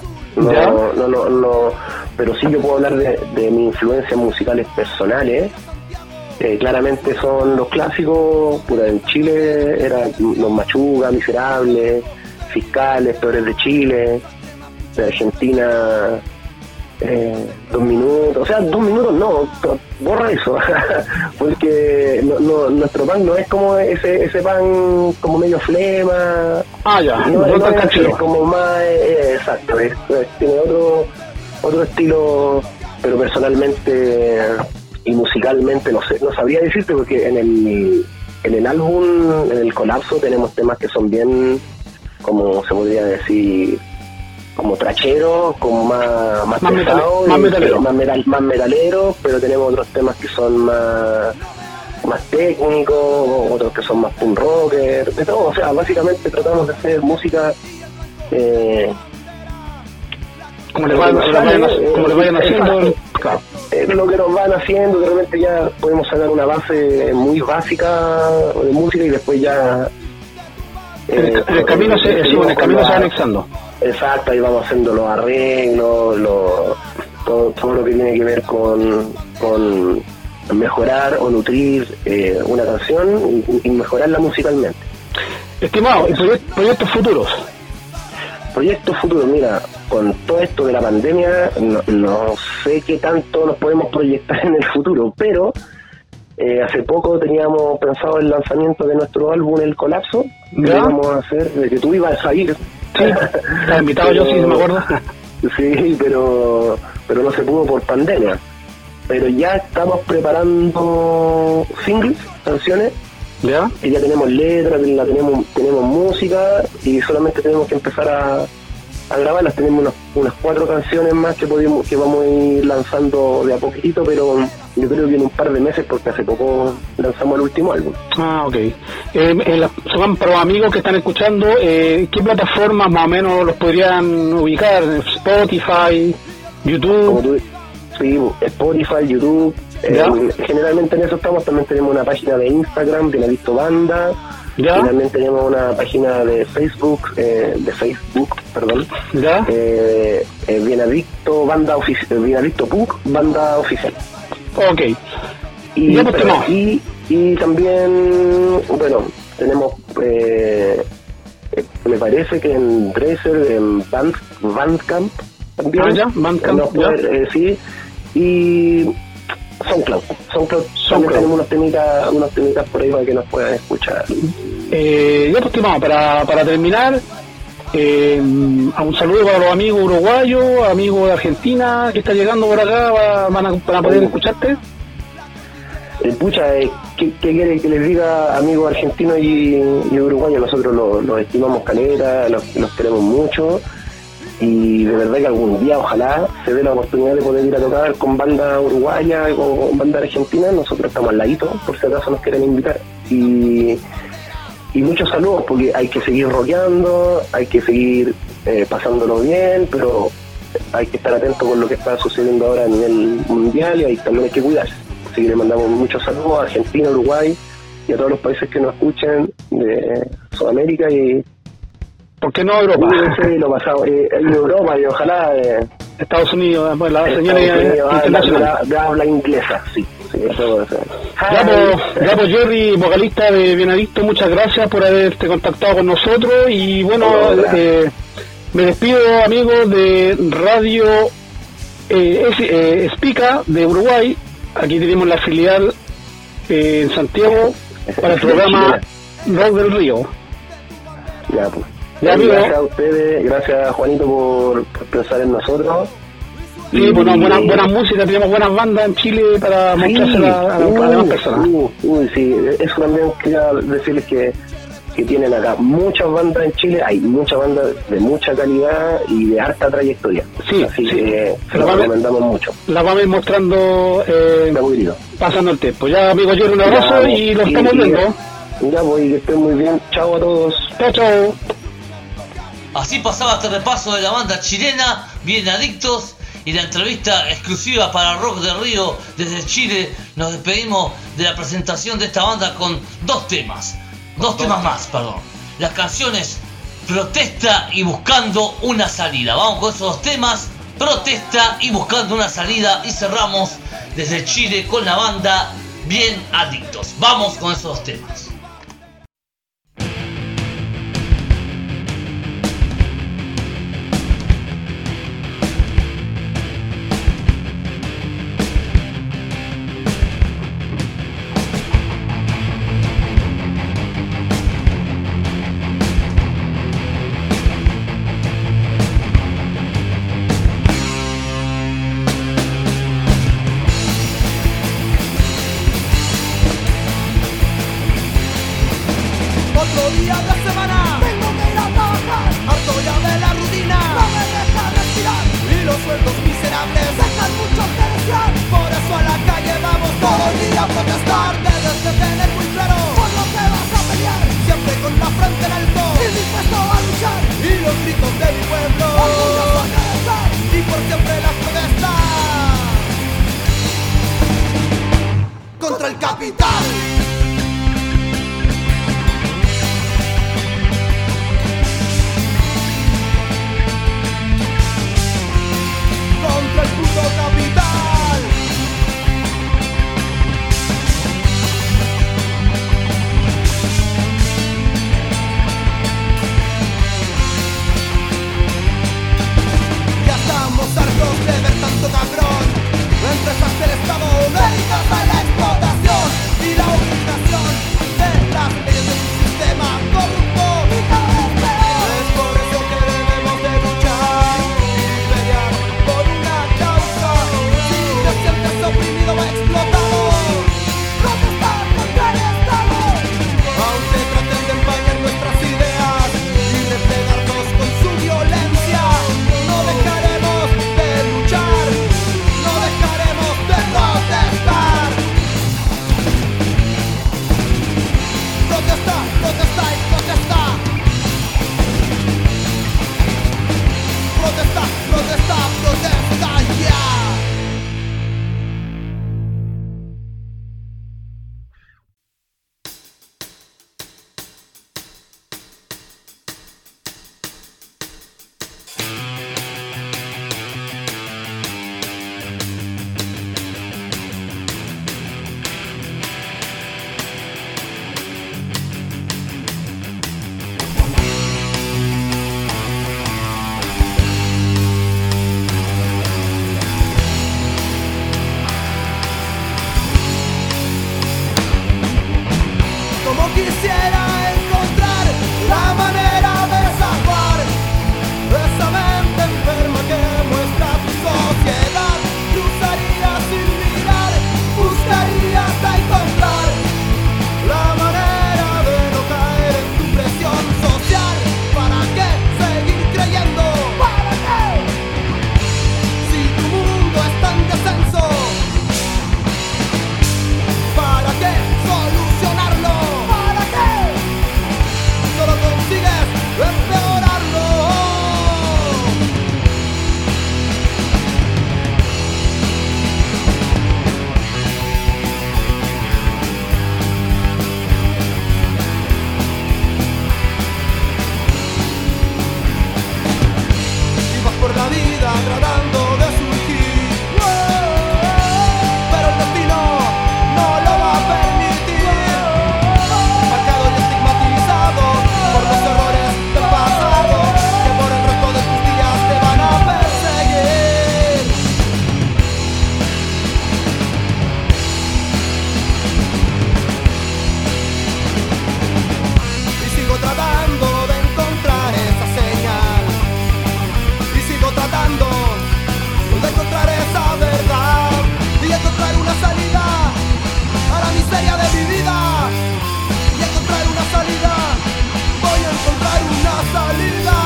No, pero sí yo puedo hablar de mis influencias musicales personales. Claramente son los clásicos. En Chile eran Los Machuga, Miserables, Fiscales, Peores de Chile. De Argentina, 2 minutos, o sea, 2 minutos no, borra eso, porque nuestro pan no es como ese pan como medio flema. Ya, no es como más, exacto, tiene otro estilo, pero personalmente y musicalmente no sabría decirte, porque en el álbum, en el Colapso, tenemos temas que son bien, como se podría decir, como tracheros, como más pesados, más metaleros, pero tenemos otros temas que son más técnicos, otros que son más punk rocker, de todo. O sea, básicamente tratamos de hacer música como le vayan haciendo, claro, lo que nos van haciendo. De repente ya podemos sacar una base muy básica de música y después ya el camino se va anexando. Exacto, ahí vamos haciendo los arreglos, todo lo que tiene que ver con mejorar o nutrir una canción y mejorarla musicalmente. Estimado, ¿y proyectos futuros? Proyectos futuros, mira, con todo esto de la pandemia, no sé qué tanto nos podemos proyectar en el futuro, pero hace poco teníamos pensado el lanzamiento de nuestro álbum El Colapso, que íbamos a hacer, de que tú ibas a ir. Sí, estaba invitado yo, sí, me acuerdo. Sí, pero no se pudo por pandemia. Pero ya estamos preparando singles, canciones, ¿ya? Y ya tenemos letras, tenemos música, y solamente tenemos que empezar a grabarlas. Tenemos unas 4 canciones más que vamos a ir lanzando de a poquitito, pero yo creo que en un par de meses, porque hace poco lanzamos el último álbum. Ok. Son para los amigos que están escuchando, ¿qué plataformas más o menos los podrían ubicar? ¿Spotify, YouTube? Sí, Spotify, YouTube. Generalmente en eso estamos. También tenemos una página de Instagram, Bienadicto Banda. ¿Ya? También tenemos una página de Facebook, perdón. ¿Ya? Bienadicto Banda Oficial, Bienadicto Punk Banda Oficial. Ok. Y también, bueno, tenemos, me parece que en Dresser, en Bandcamp también. Bandcamp, sí. Y SoundCloud. Tenemos unos temitas por ahí para que nos puedan escuchar. Estimado, para terminar, un saludo para los amigos uruguayos, amigos de Argentina que están llegando por acá, van a poder escucharte. ¿Qué quieren que les diga, amigos argentinos y uruguayos? Nosotros los estimamos caleta, los queremos mucho, y de verdad que algún día ojalá se dé la oportunidad de poder ir a tocar con banda uruguaya o con banda argentina. Nosotros estamos al ladito, por si acaso nos quieren invitar, y muchos saludos, porque hay que seguir rockeando, hay que seguir pasándolo bien, pero hay que estar atento con lo que está sucediendo ahora a nivel mundial, y ahí también hay que cuidarse. Así que le mandamos muchos saludos a Argentina, Uruguay y a todos los países que nos escuchen de Sudamérica, y ¿por qué no Europa? Lo pasado en Europa, y ojalá Estados Unidos, pues la señora de habla inglesa, sí, eso puede ser. Ya pues Jerry, vocalista de Bienadicto, muchas gracias por haberte contactado con nosotros, y bueno, me despido, amigos de Radio Espica de Uruguay. Aquí tenemos la filial en Santiago para el programa Rock del Río. Ya, pues. Gracias a ustedes, gracias Juanito por pensar en nosotros. Sí, buena música, tenemos buenas bandas en Chile para mostrarse a las demás personas. Sí, eso también quería decirles que tienen acá muchas bandas en Chile, hay muchas bandas de mucha calidad y de harta trayectoria. Así que se lo recomendamos mucho. La vamos a ir mostrando pasando el tiempo. Ya, amigos, yo un abrazo y los estamos viendo. Ya, pues, que estén muy bien. Chao a todos. Chao. Así pasaba este repaso de la banda chilena Bienadictos, y la entrevista exclusiva para Rock del Río desde Chile. Nos despedimos de la presentación de esta banda con dos temas más. Las canciones Protesta y Buscando una Salida. Vamos con esos dos temas, Protesta y Buscando una Salida, y cerramos desde Chile con la banda Bienadictos. Vamos con esos dos temas. otro día de semana tengo que ir a trabajar, harto ya de la rutina, no me deja respirar, y los sueldos miserables dejan mucho que desear. Por eso a la calle vamos todo el día a protestar. Debes de tener muy claro por lo que vas a pelear, siempre con la frente en alto y dispuesto a luchar. Y los gritos de mi pueblo orgulloso de estar, y por siempre las protestas contra el capital. Contra el puto capital. Ya estamos hartos de ver tanto cabrón, empresas del Estado dedicadas a la explotación y la obligación de las leyes de un sistema corrupto y cada vez peor. Es por eso que debemos de luchar y pelear por una causa. Si te sientes oprimido o explotado, protestar contra el Estado. Aunque traten de empañar nuestras ideas y replegarnos con su violencia, no dejaremos de luchar, no dejaremos de protestar. Protesta, protesta y protesta. Protesta, protesta, protesta ya. Como quisiera encontrar la manera de zafar esa mente enferma que muestra tu sociedad. Cruzaría sin mirar, buscaría hasta encontrar la manera de no caer en tu presión social. ¿Para qué seguir creyendo? ¿Para qué? Si tu mundo está en descenso, ¿para qué solucionarlo? ¿Para qué? Solo consigues empeorarlo. Y vas por la vida tratando de surgir, pero el destino no lo va a permitir. Marcado y estigmatizado por los errores del pasado, que por el resto de tus días te van a perseguir. Y sigo tratando de encontrar esa señal, y sigo tratando de encontrar esa verdad, y encontrar una salida a la miseria de mi vida, y encontrar una salida, voy a encontrar una salida.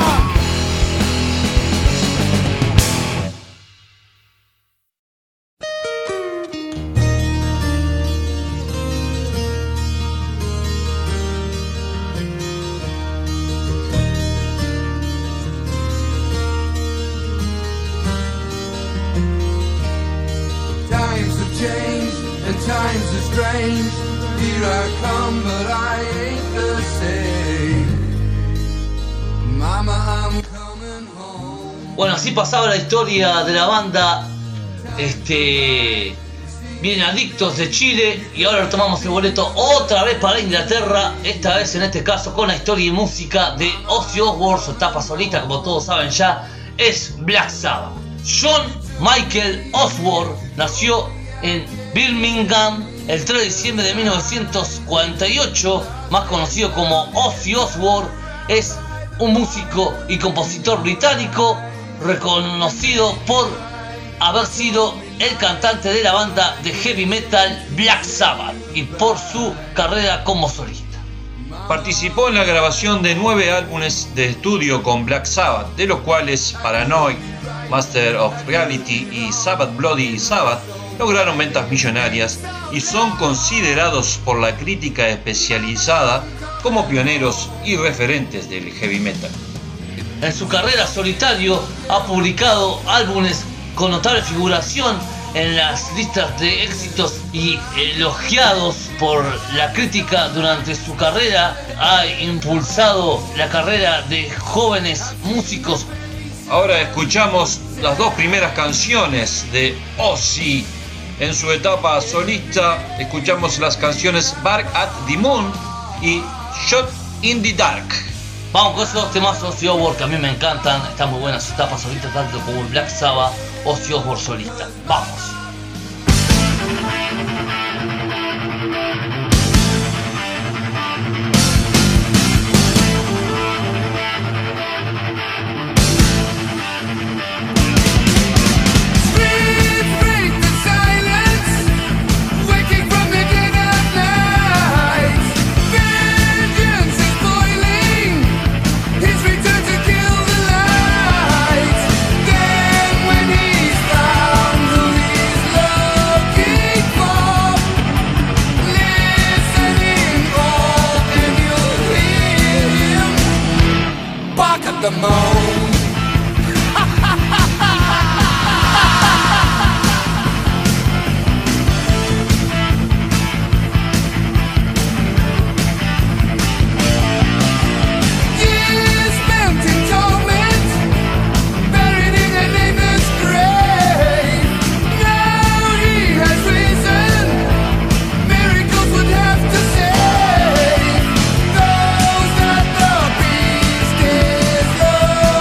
Times have changed and times are strange. Here I come, but I ain't the same. Mama, I'm coming home. Bueno, así pasaba la historia de la banda Bien Adictos de Chile, y ahora retomamos el boleto otra vez para Inglaterra, esta vez en este caso con la historia y música de Ozzy Osbourne. Su etapa solista, como todos saben ya, es Black Sabbath. John Michael Osbourne nació en Birmingham el 3 de diciembre de 1948, más conocido como Ozzy Osbourne. Es un músico y compositor británico reconocido por haber sido el cantante de la banda de heavy metal Black Sabbath y por su carrera como solista. Participó en la grabación de 9 álbumes de estudio con Black Sabbath, de los cuales Paranoid, Master of Reality y Sabbath Bloody Sabbath lograron ventas millonarias y son considerados por la crítica especializada como pioneros y referentes del heavy metal. En su carrera solitario ha publicado álbumes con notable figuración en las listas de éxitos y elogiados por la crítica durante su carrera. Ha impulsado la carrera de jóvenes músicos. Ahora escuchamos las dos primeras canciones de Ozzy en su etapa solista. Escuchamos las canciones Bark at the Moon y Shot in the Dark. Vamos con esos temas Ozzy Osbourne que a mí me encantan. Están muy buenas sus etapas solistas, tanto como el Black Sabbath, Ozzy Osbourne solista. Vamos. The moon. Those that the beast is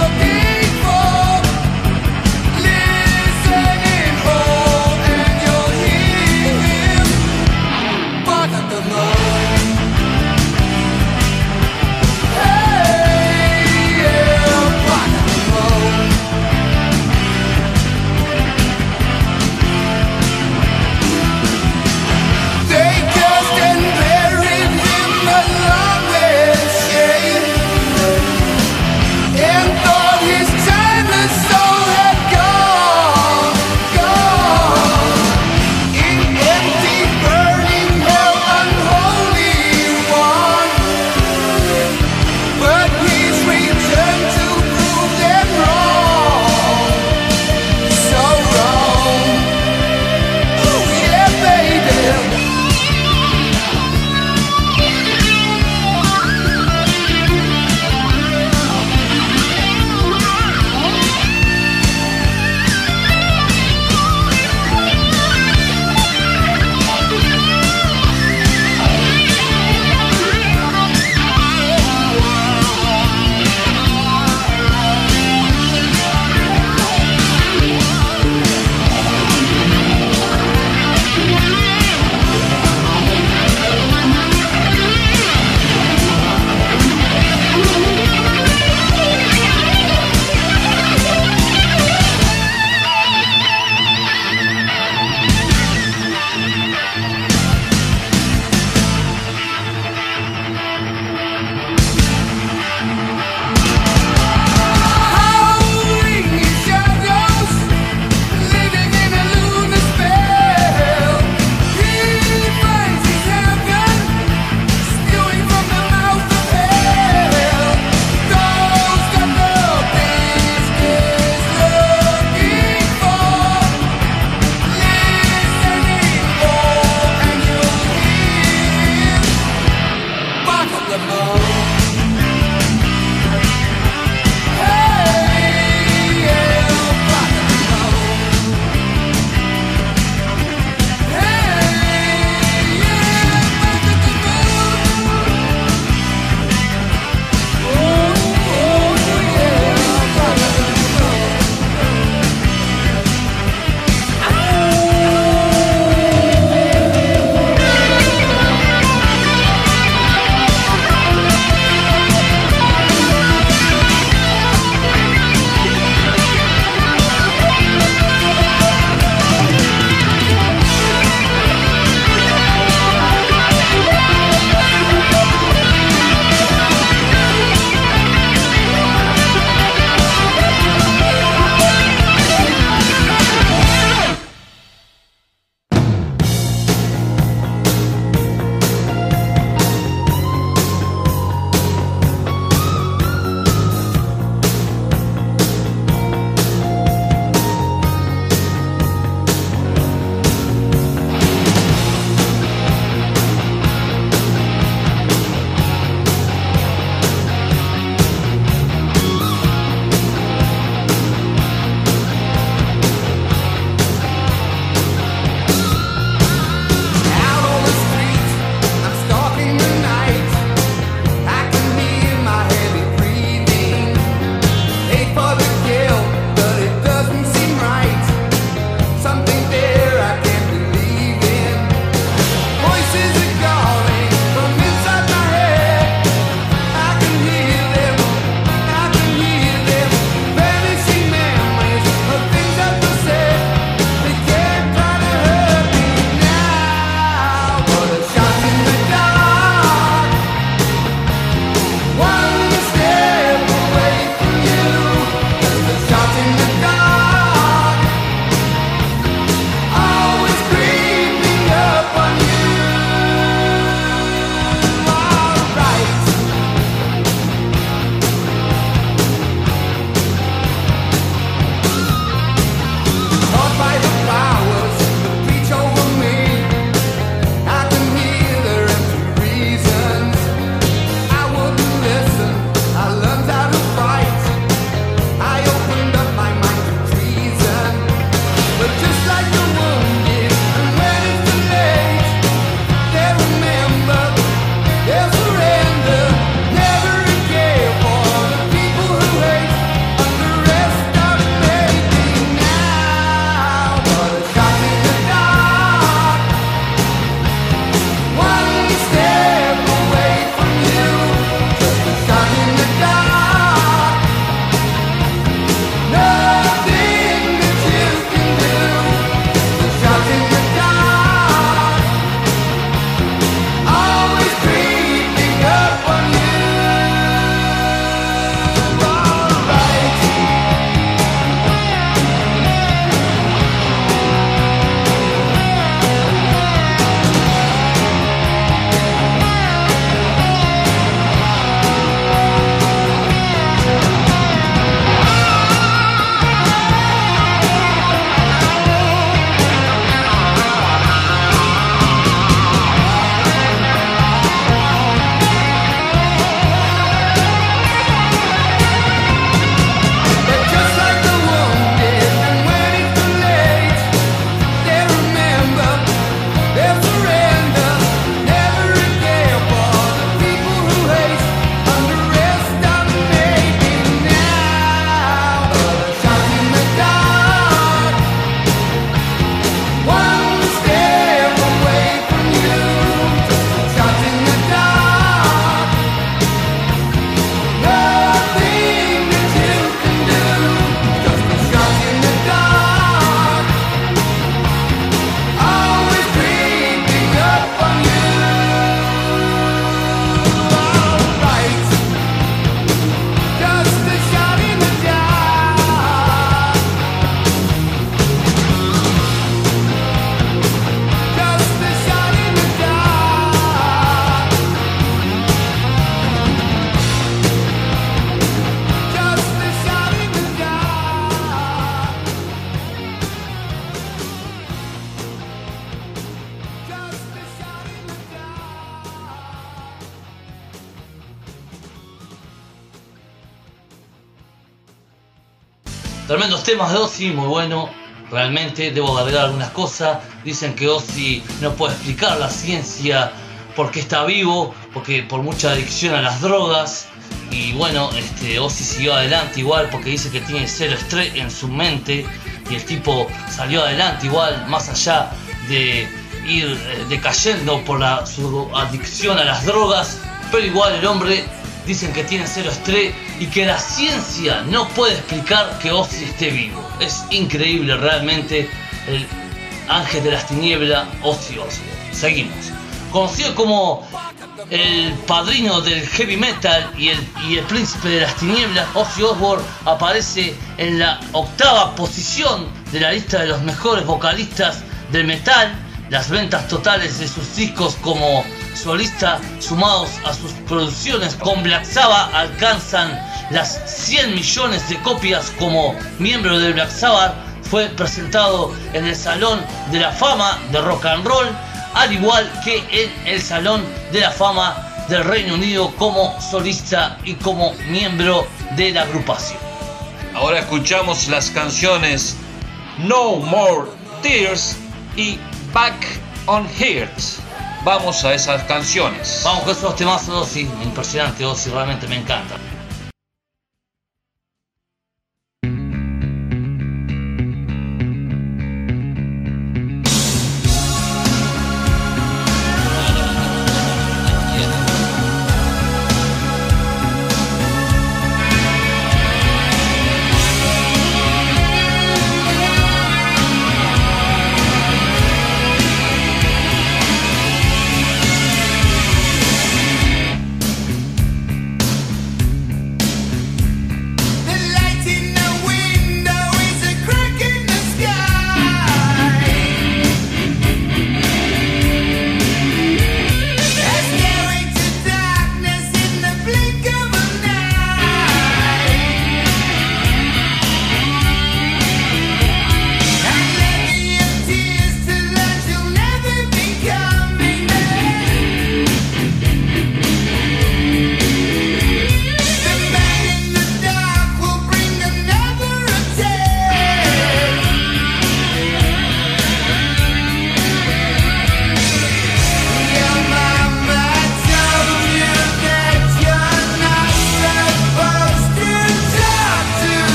Tremendos temas de Ozzy, muy bueno. Realmente debo agregar algunas cosas. Dicen que Ozzy no puede explicar la ciencia porque está vivo, porque por mucha adicción a las drogas. Y bueno, Ozzy siguió adelante igual porque dice que tiene cero estrés en su mente. Y el tipo salió adelante igual, más allá de ir decayendo por su adicción a las drogas. Pero igual el hombre dicen que tiene cero estrés y que la ciencia no puede explicar que Ozzy esté vivo. Es increíble realmente el ángel de las tinieblas, Ozzy Osbourne. Seguimos. Conocido como el padrino del heavy metal y el príncipe de las tinieblas, Ozzy Osbourne aparece en la 8ª posición de la lista de los mejores vocalistas del metal. Las ventas totales de sus discos como solista sumados a sus producciones con Black Sabbath alcanzan las 100 millones de copias. Como miembro de Black Sabbath fue presentado en el Salón de la Fama de Rock and Roll, al igual que en el Salón de la Fama del Reino Unido como solista y como miembro de la agrupación. Ahora escuchamos las canciones No More Tears y Back on Heart. Vamos a esas canciones. Vamos con esos temas de Ozzy, impresionante Ozzy, realmente me encanta.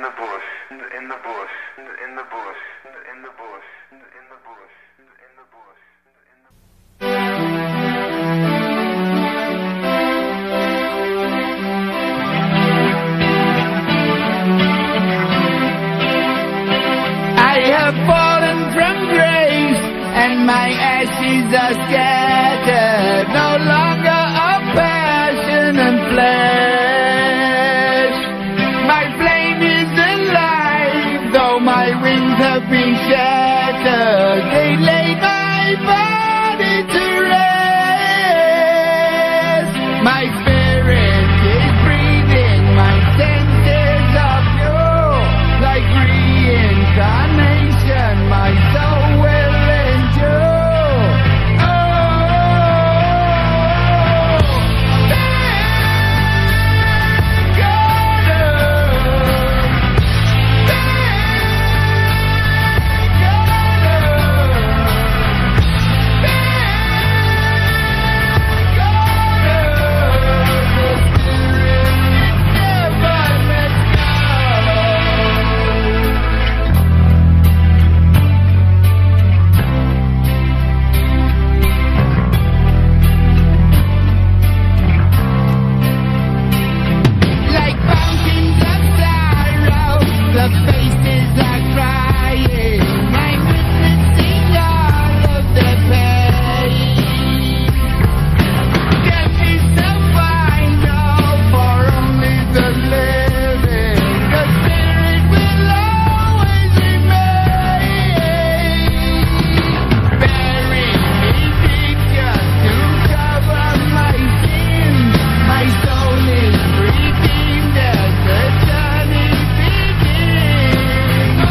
I have fallen from grace, and my ashes are scattered. No longer of passion and flesh. My flame is alive, though my wings have been shattered. They lay my body to rest. My spirit is breathing, my senses are pure, like reincarnation. My soul will endure. Oh, thank God. Like fountains of sorrow, the faces are crying. I'm witnessing all of the pain. Death is the final for only the living. The spirit will always remain. Bury me deep just to cover my sins. My soul is redeemed as the journey begins. Oh,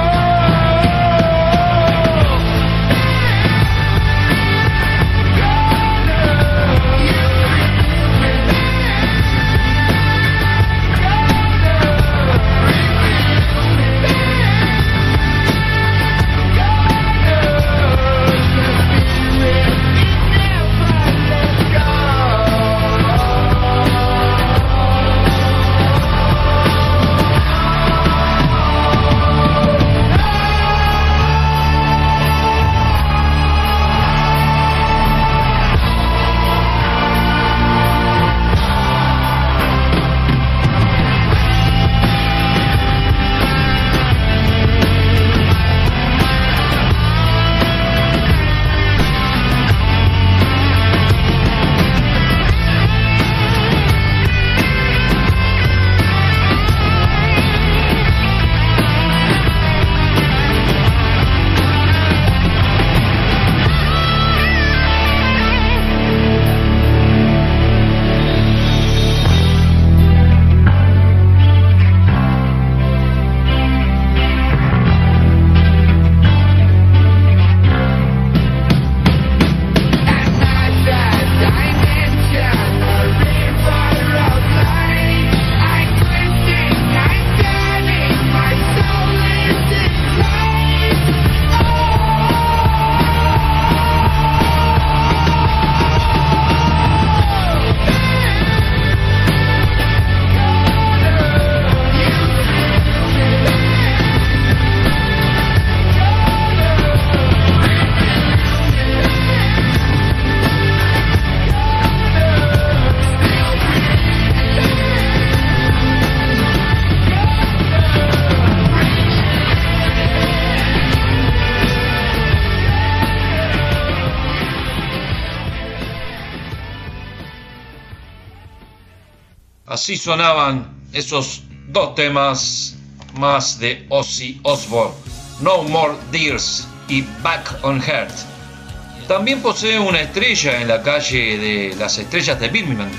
Así sonaban esos dos temas más de Ozzy Osbourne, No More Tears y Back on Earth. También posee una estrella en la calle de las estrellas de Birmingham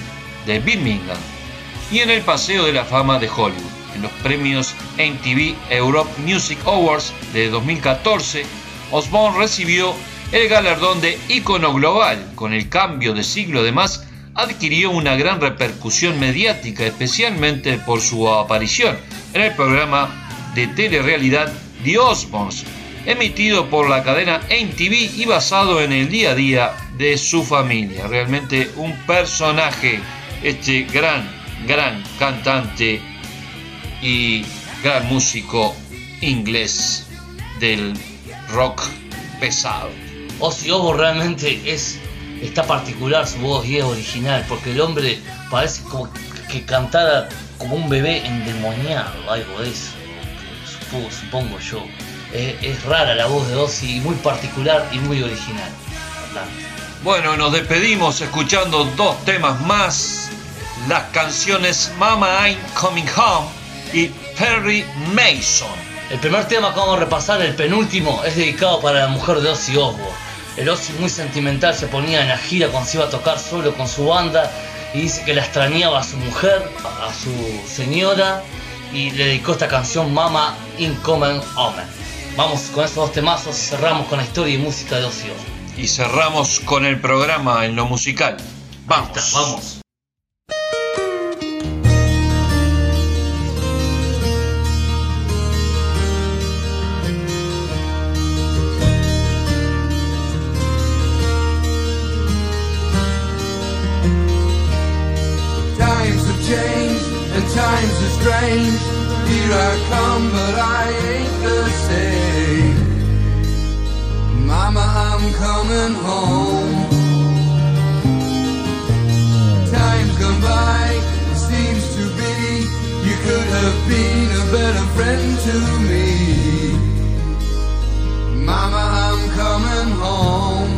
y en el Paseo de la Fama de Hollywood. En los premios MTV Europe Music Awards de 2014, Osbourne recibió el galardón de ícono global. Con el cambio de siglo, además, adquirió una gran repercusión mediática, especialmente por su aparición en el programa de telerrealidad The Osbournes, emitido por la cadena MTV y basado en el día a día de su familia. Realmente un personaje, este gran cantante y gran músico inglés del rock pesado. Ozzy Osbourne realmente está particular su voz y es original, porque el hombre parece como que cantara como un bebé endemoniado, algo de eso, supongo yo. Es rara la voz de Ozzy, muy particular y muy original. Bueno, nos despedimos escuchando dos temas más, las canciones Mama I'm Coming Home y Perry Mason. El primer tema que vamos a repasar, el penúltimo, es dedicado para la mujer de Ozzy Osbourne. El Ozzy, muy sentimental, se ponía en la gira cuando se iba a tocar solo con su banda y dice que la extrañaba a su mujer, a su señora, y le dedicó esta canción Mama I'm Coming Home. Vamos con esos dos temazos y cerramos con la historia y música de Ozzy Osbourne. Y cerramos con el programa en lo musical. Vamos. Vamos. Times are strange, here I come, but I ain't the same. Mama, I'm coming home. Time's gone by, it seems to be, you could have been a better friend to me. Mama, I'm coming home.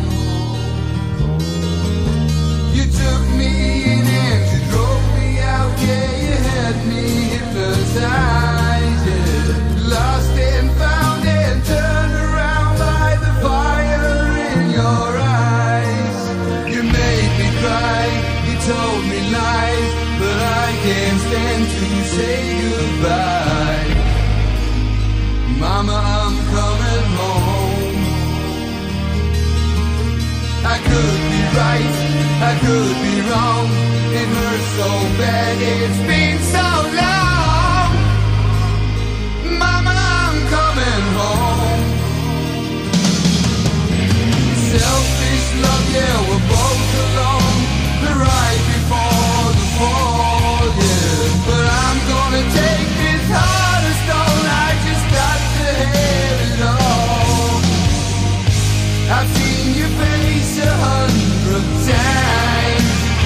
You took me in and you drove me out, yeah. Me hypnotized, lost and found and turned around by the fire in your eyes. You made me cry, you told me lies, but I can't stand to say goodbye. Mama, I'm coming home. I could be right, I could be wrong. It hurts so bad, it's been so long. Mama, I'm coming home. Selfish love, yeah, we're both alone. Right before the fall, yeah. But I'm gonna take this heart of stone. I just got to have it all. I've seen your face 100 times.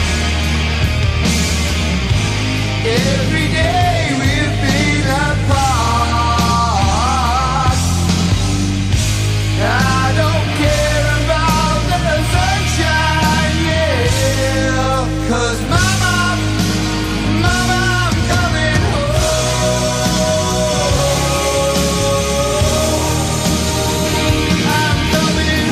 Every day we've been apart. I don't care about the sunshine, yeah. 'Cause mama, I'm coming home. I'm coming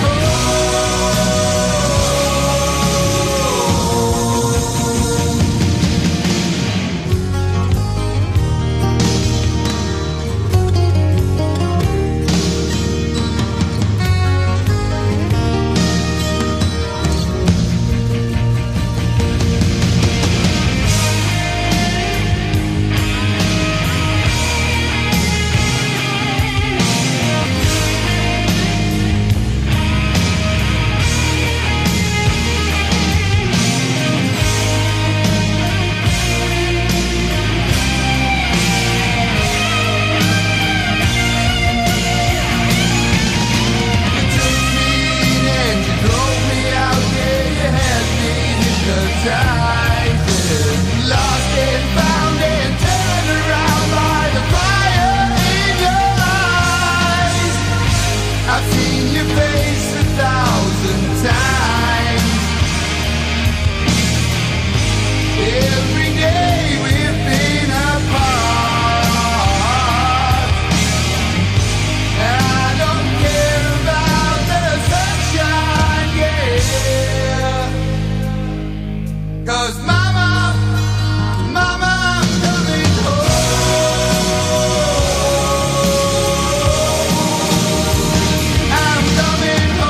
home.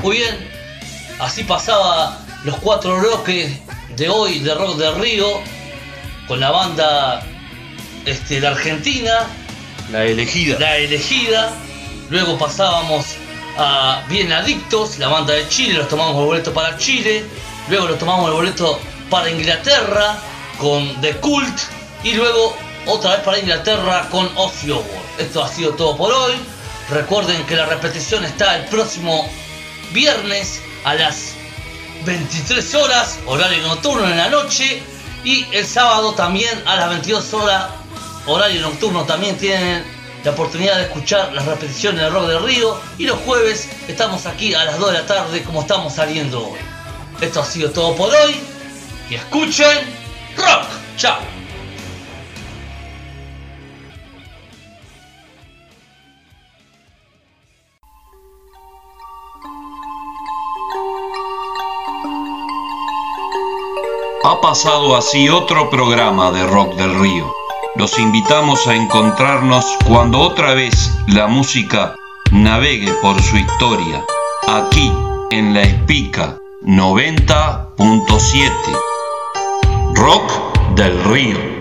Muy bien, así pasaba los 4 bloques de hoy de Rock del Río con la banda de Argentina, La Elegida. Luego pasábamos a Bien Adictos, la banda de Chile, los tomamos el boleto para Chile. Luego los tomamos el boleto para Inglaterra con The Cult. Y luego otra vez para Inglaterra con Ozzy Osbourne. Esto ha sido todo por hoy. Recuerden que la repetición está el próximo viernes a las 23 horas, horario nocturno en la noche. Y el sábado también a las 22 horas, horario nocturno. También tienen la oportunidad de escuchar las repeticiones de Rock del Río. Y los jueves estamos aquí a las 2 de la tarde como estamos saliendo hoy. Esto ha sido todo por hoy. Y escuchen rock. Chao. Ha pasado así otro programa de Rock del Río. Los invitamos a encontrarnos cuando otra vez la música navegue por su historia, aquí en la Espica 90.7. Rock del Río.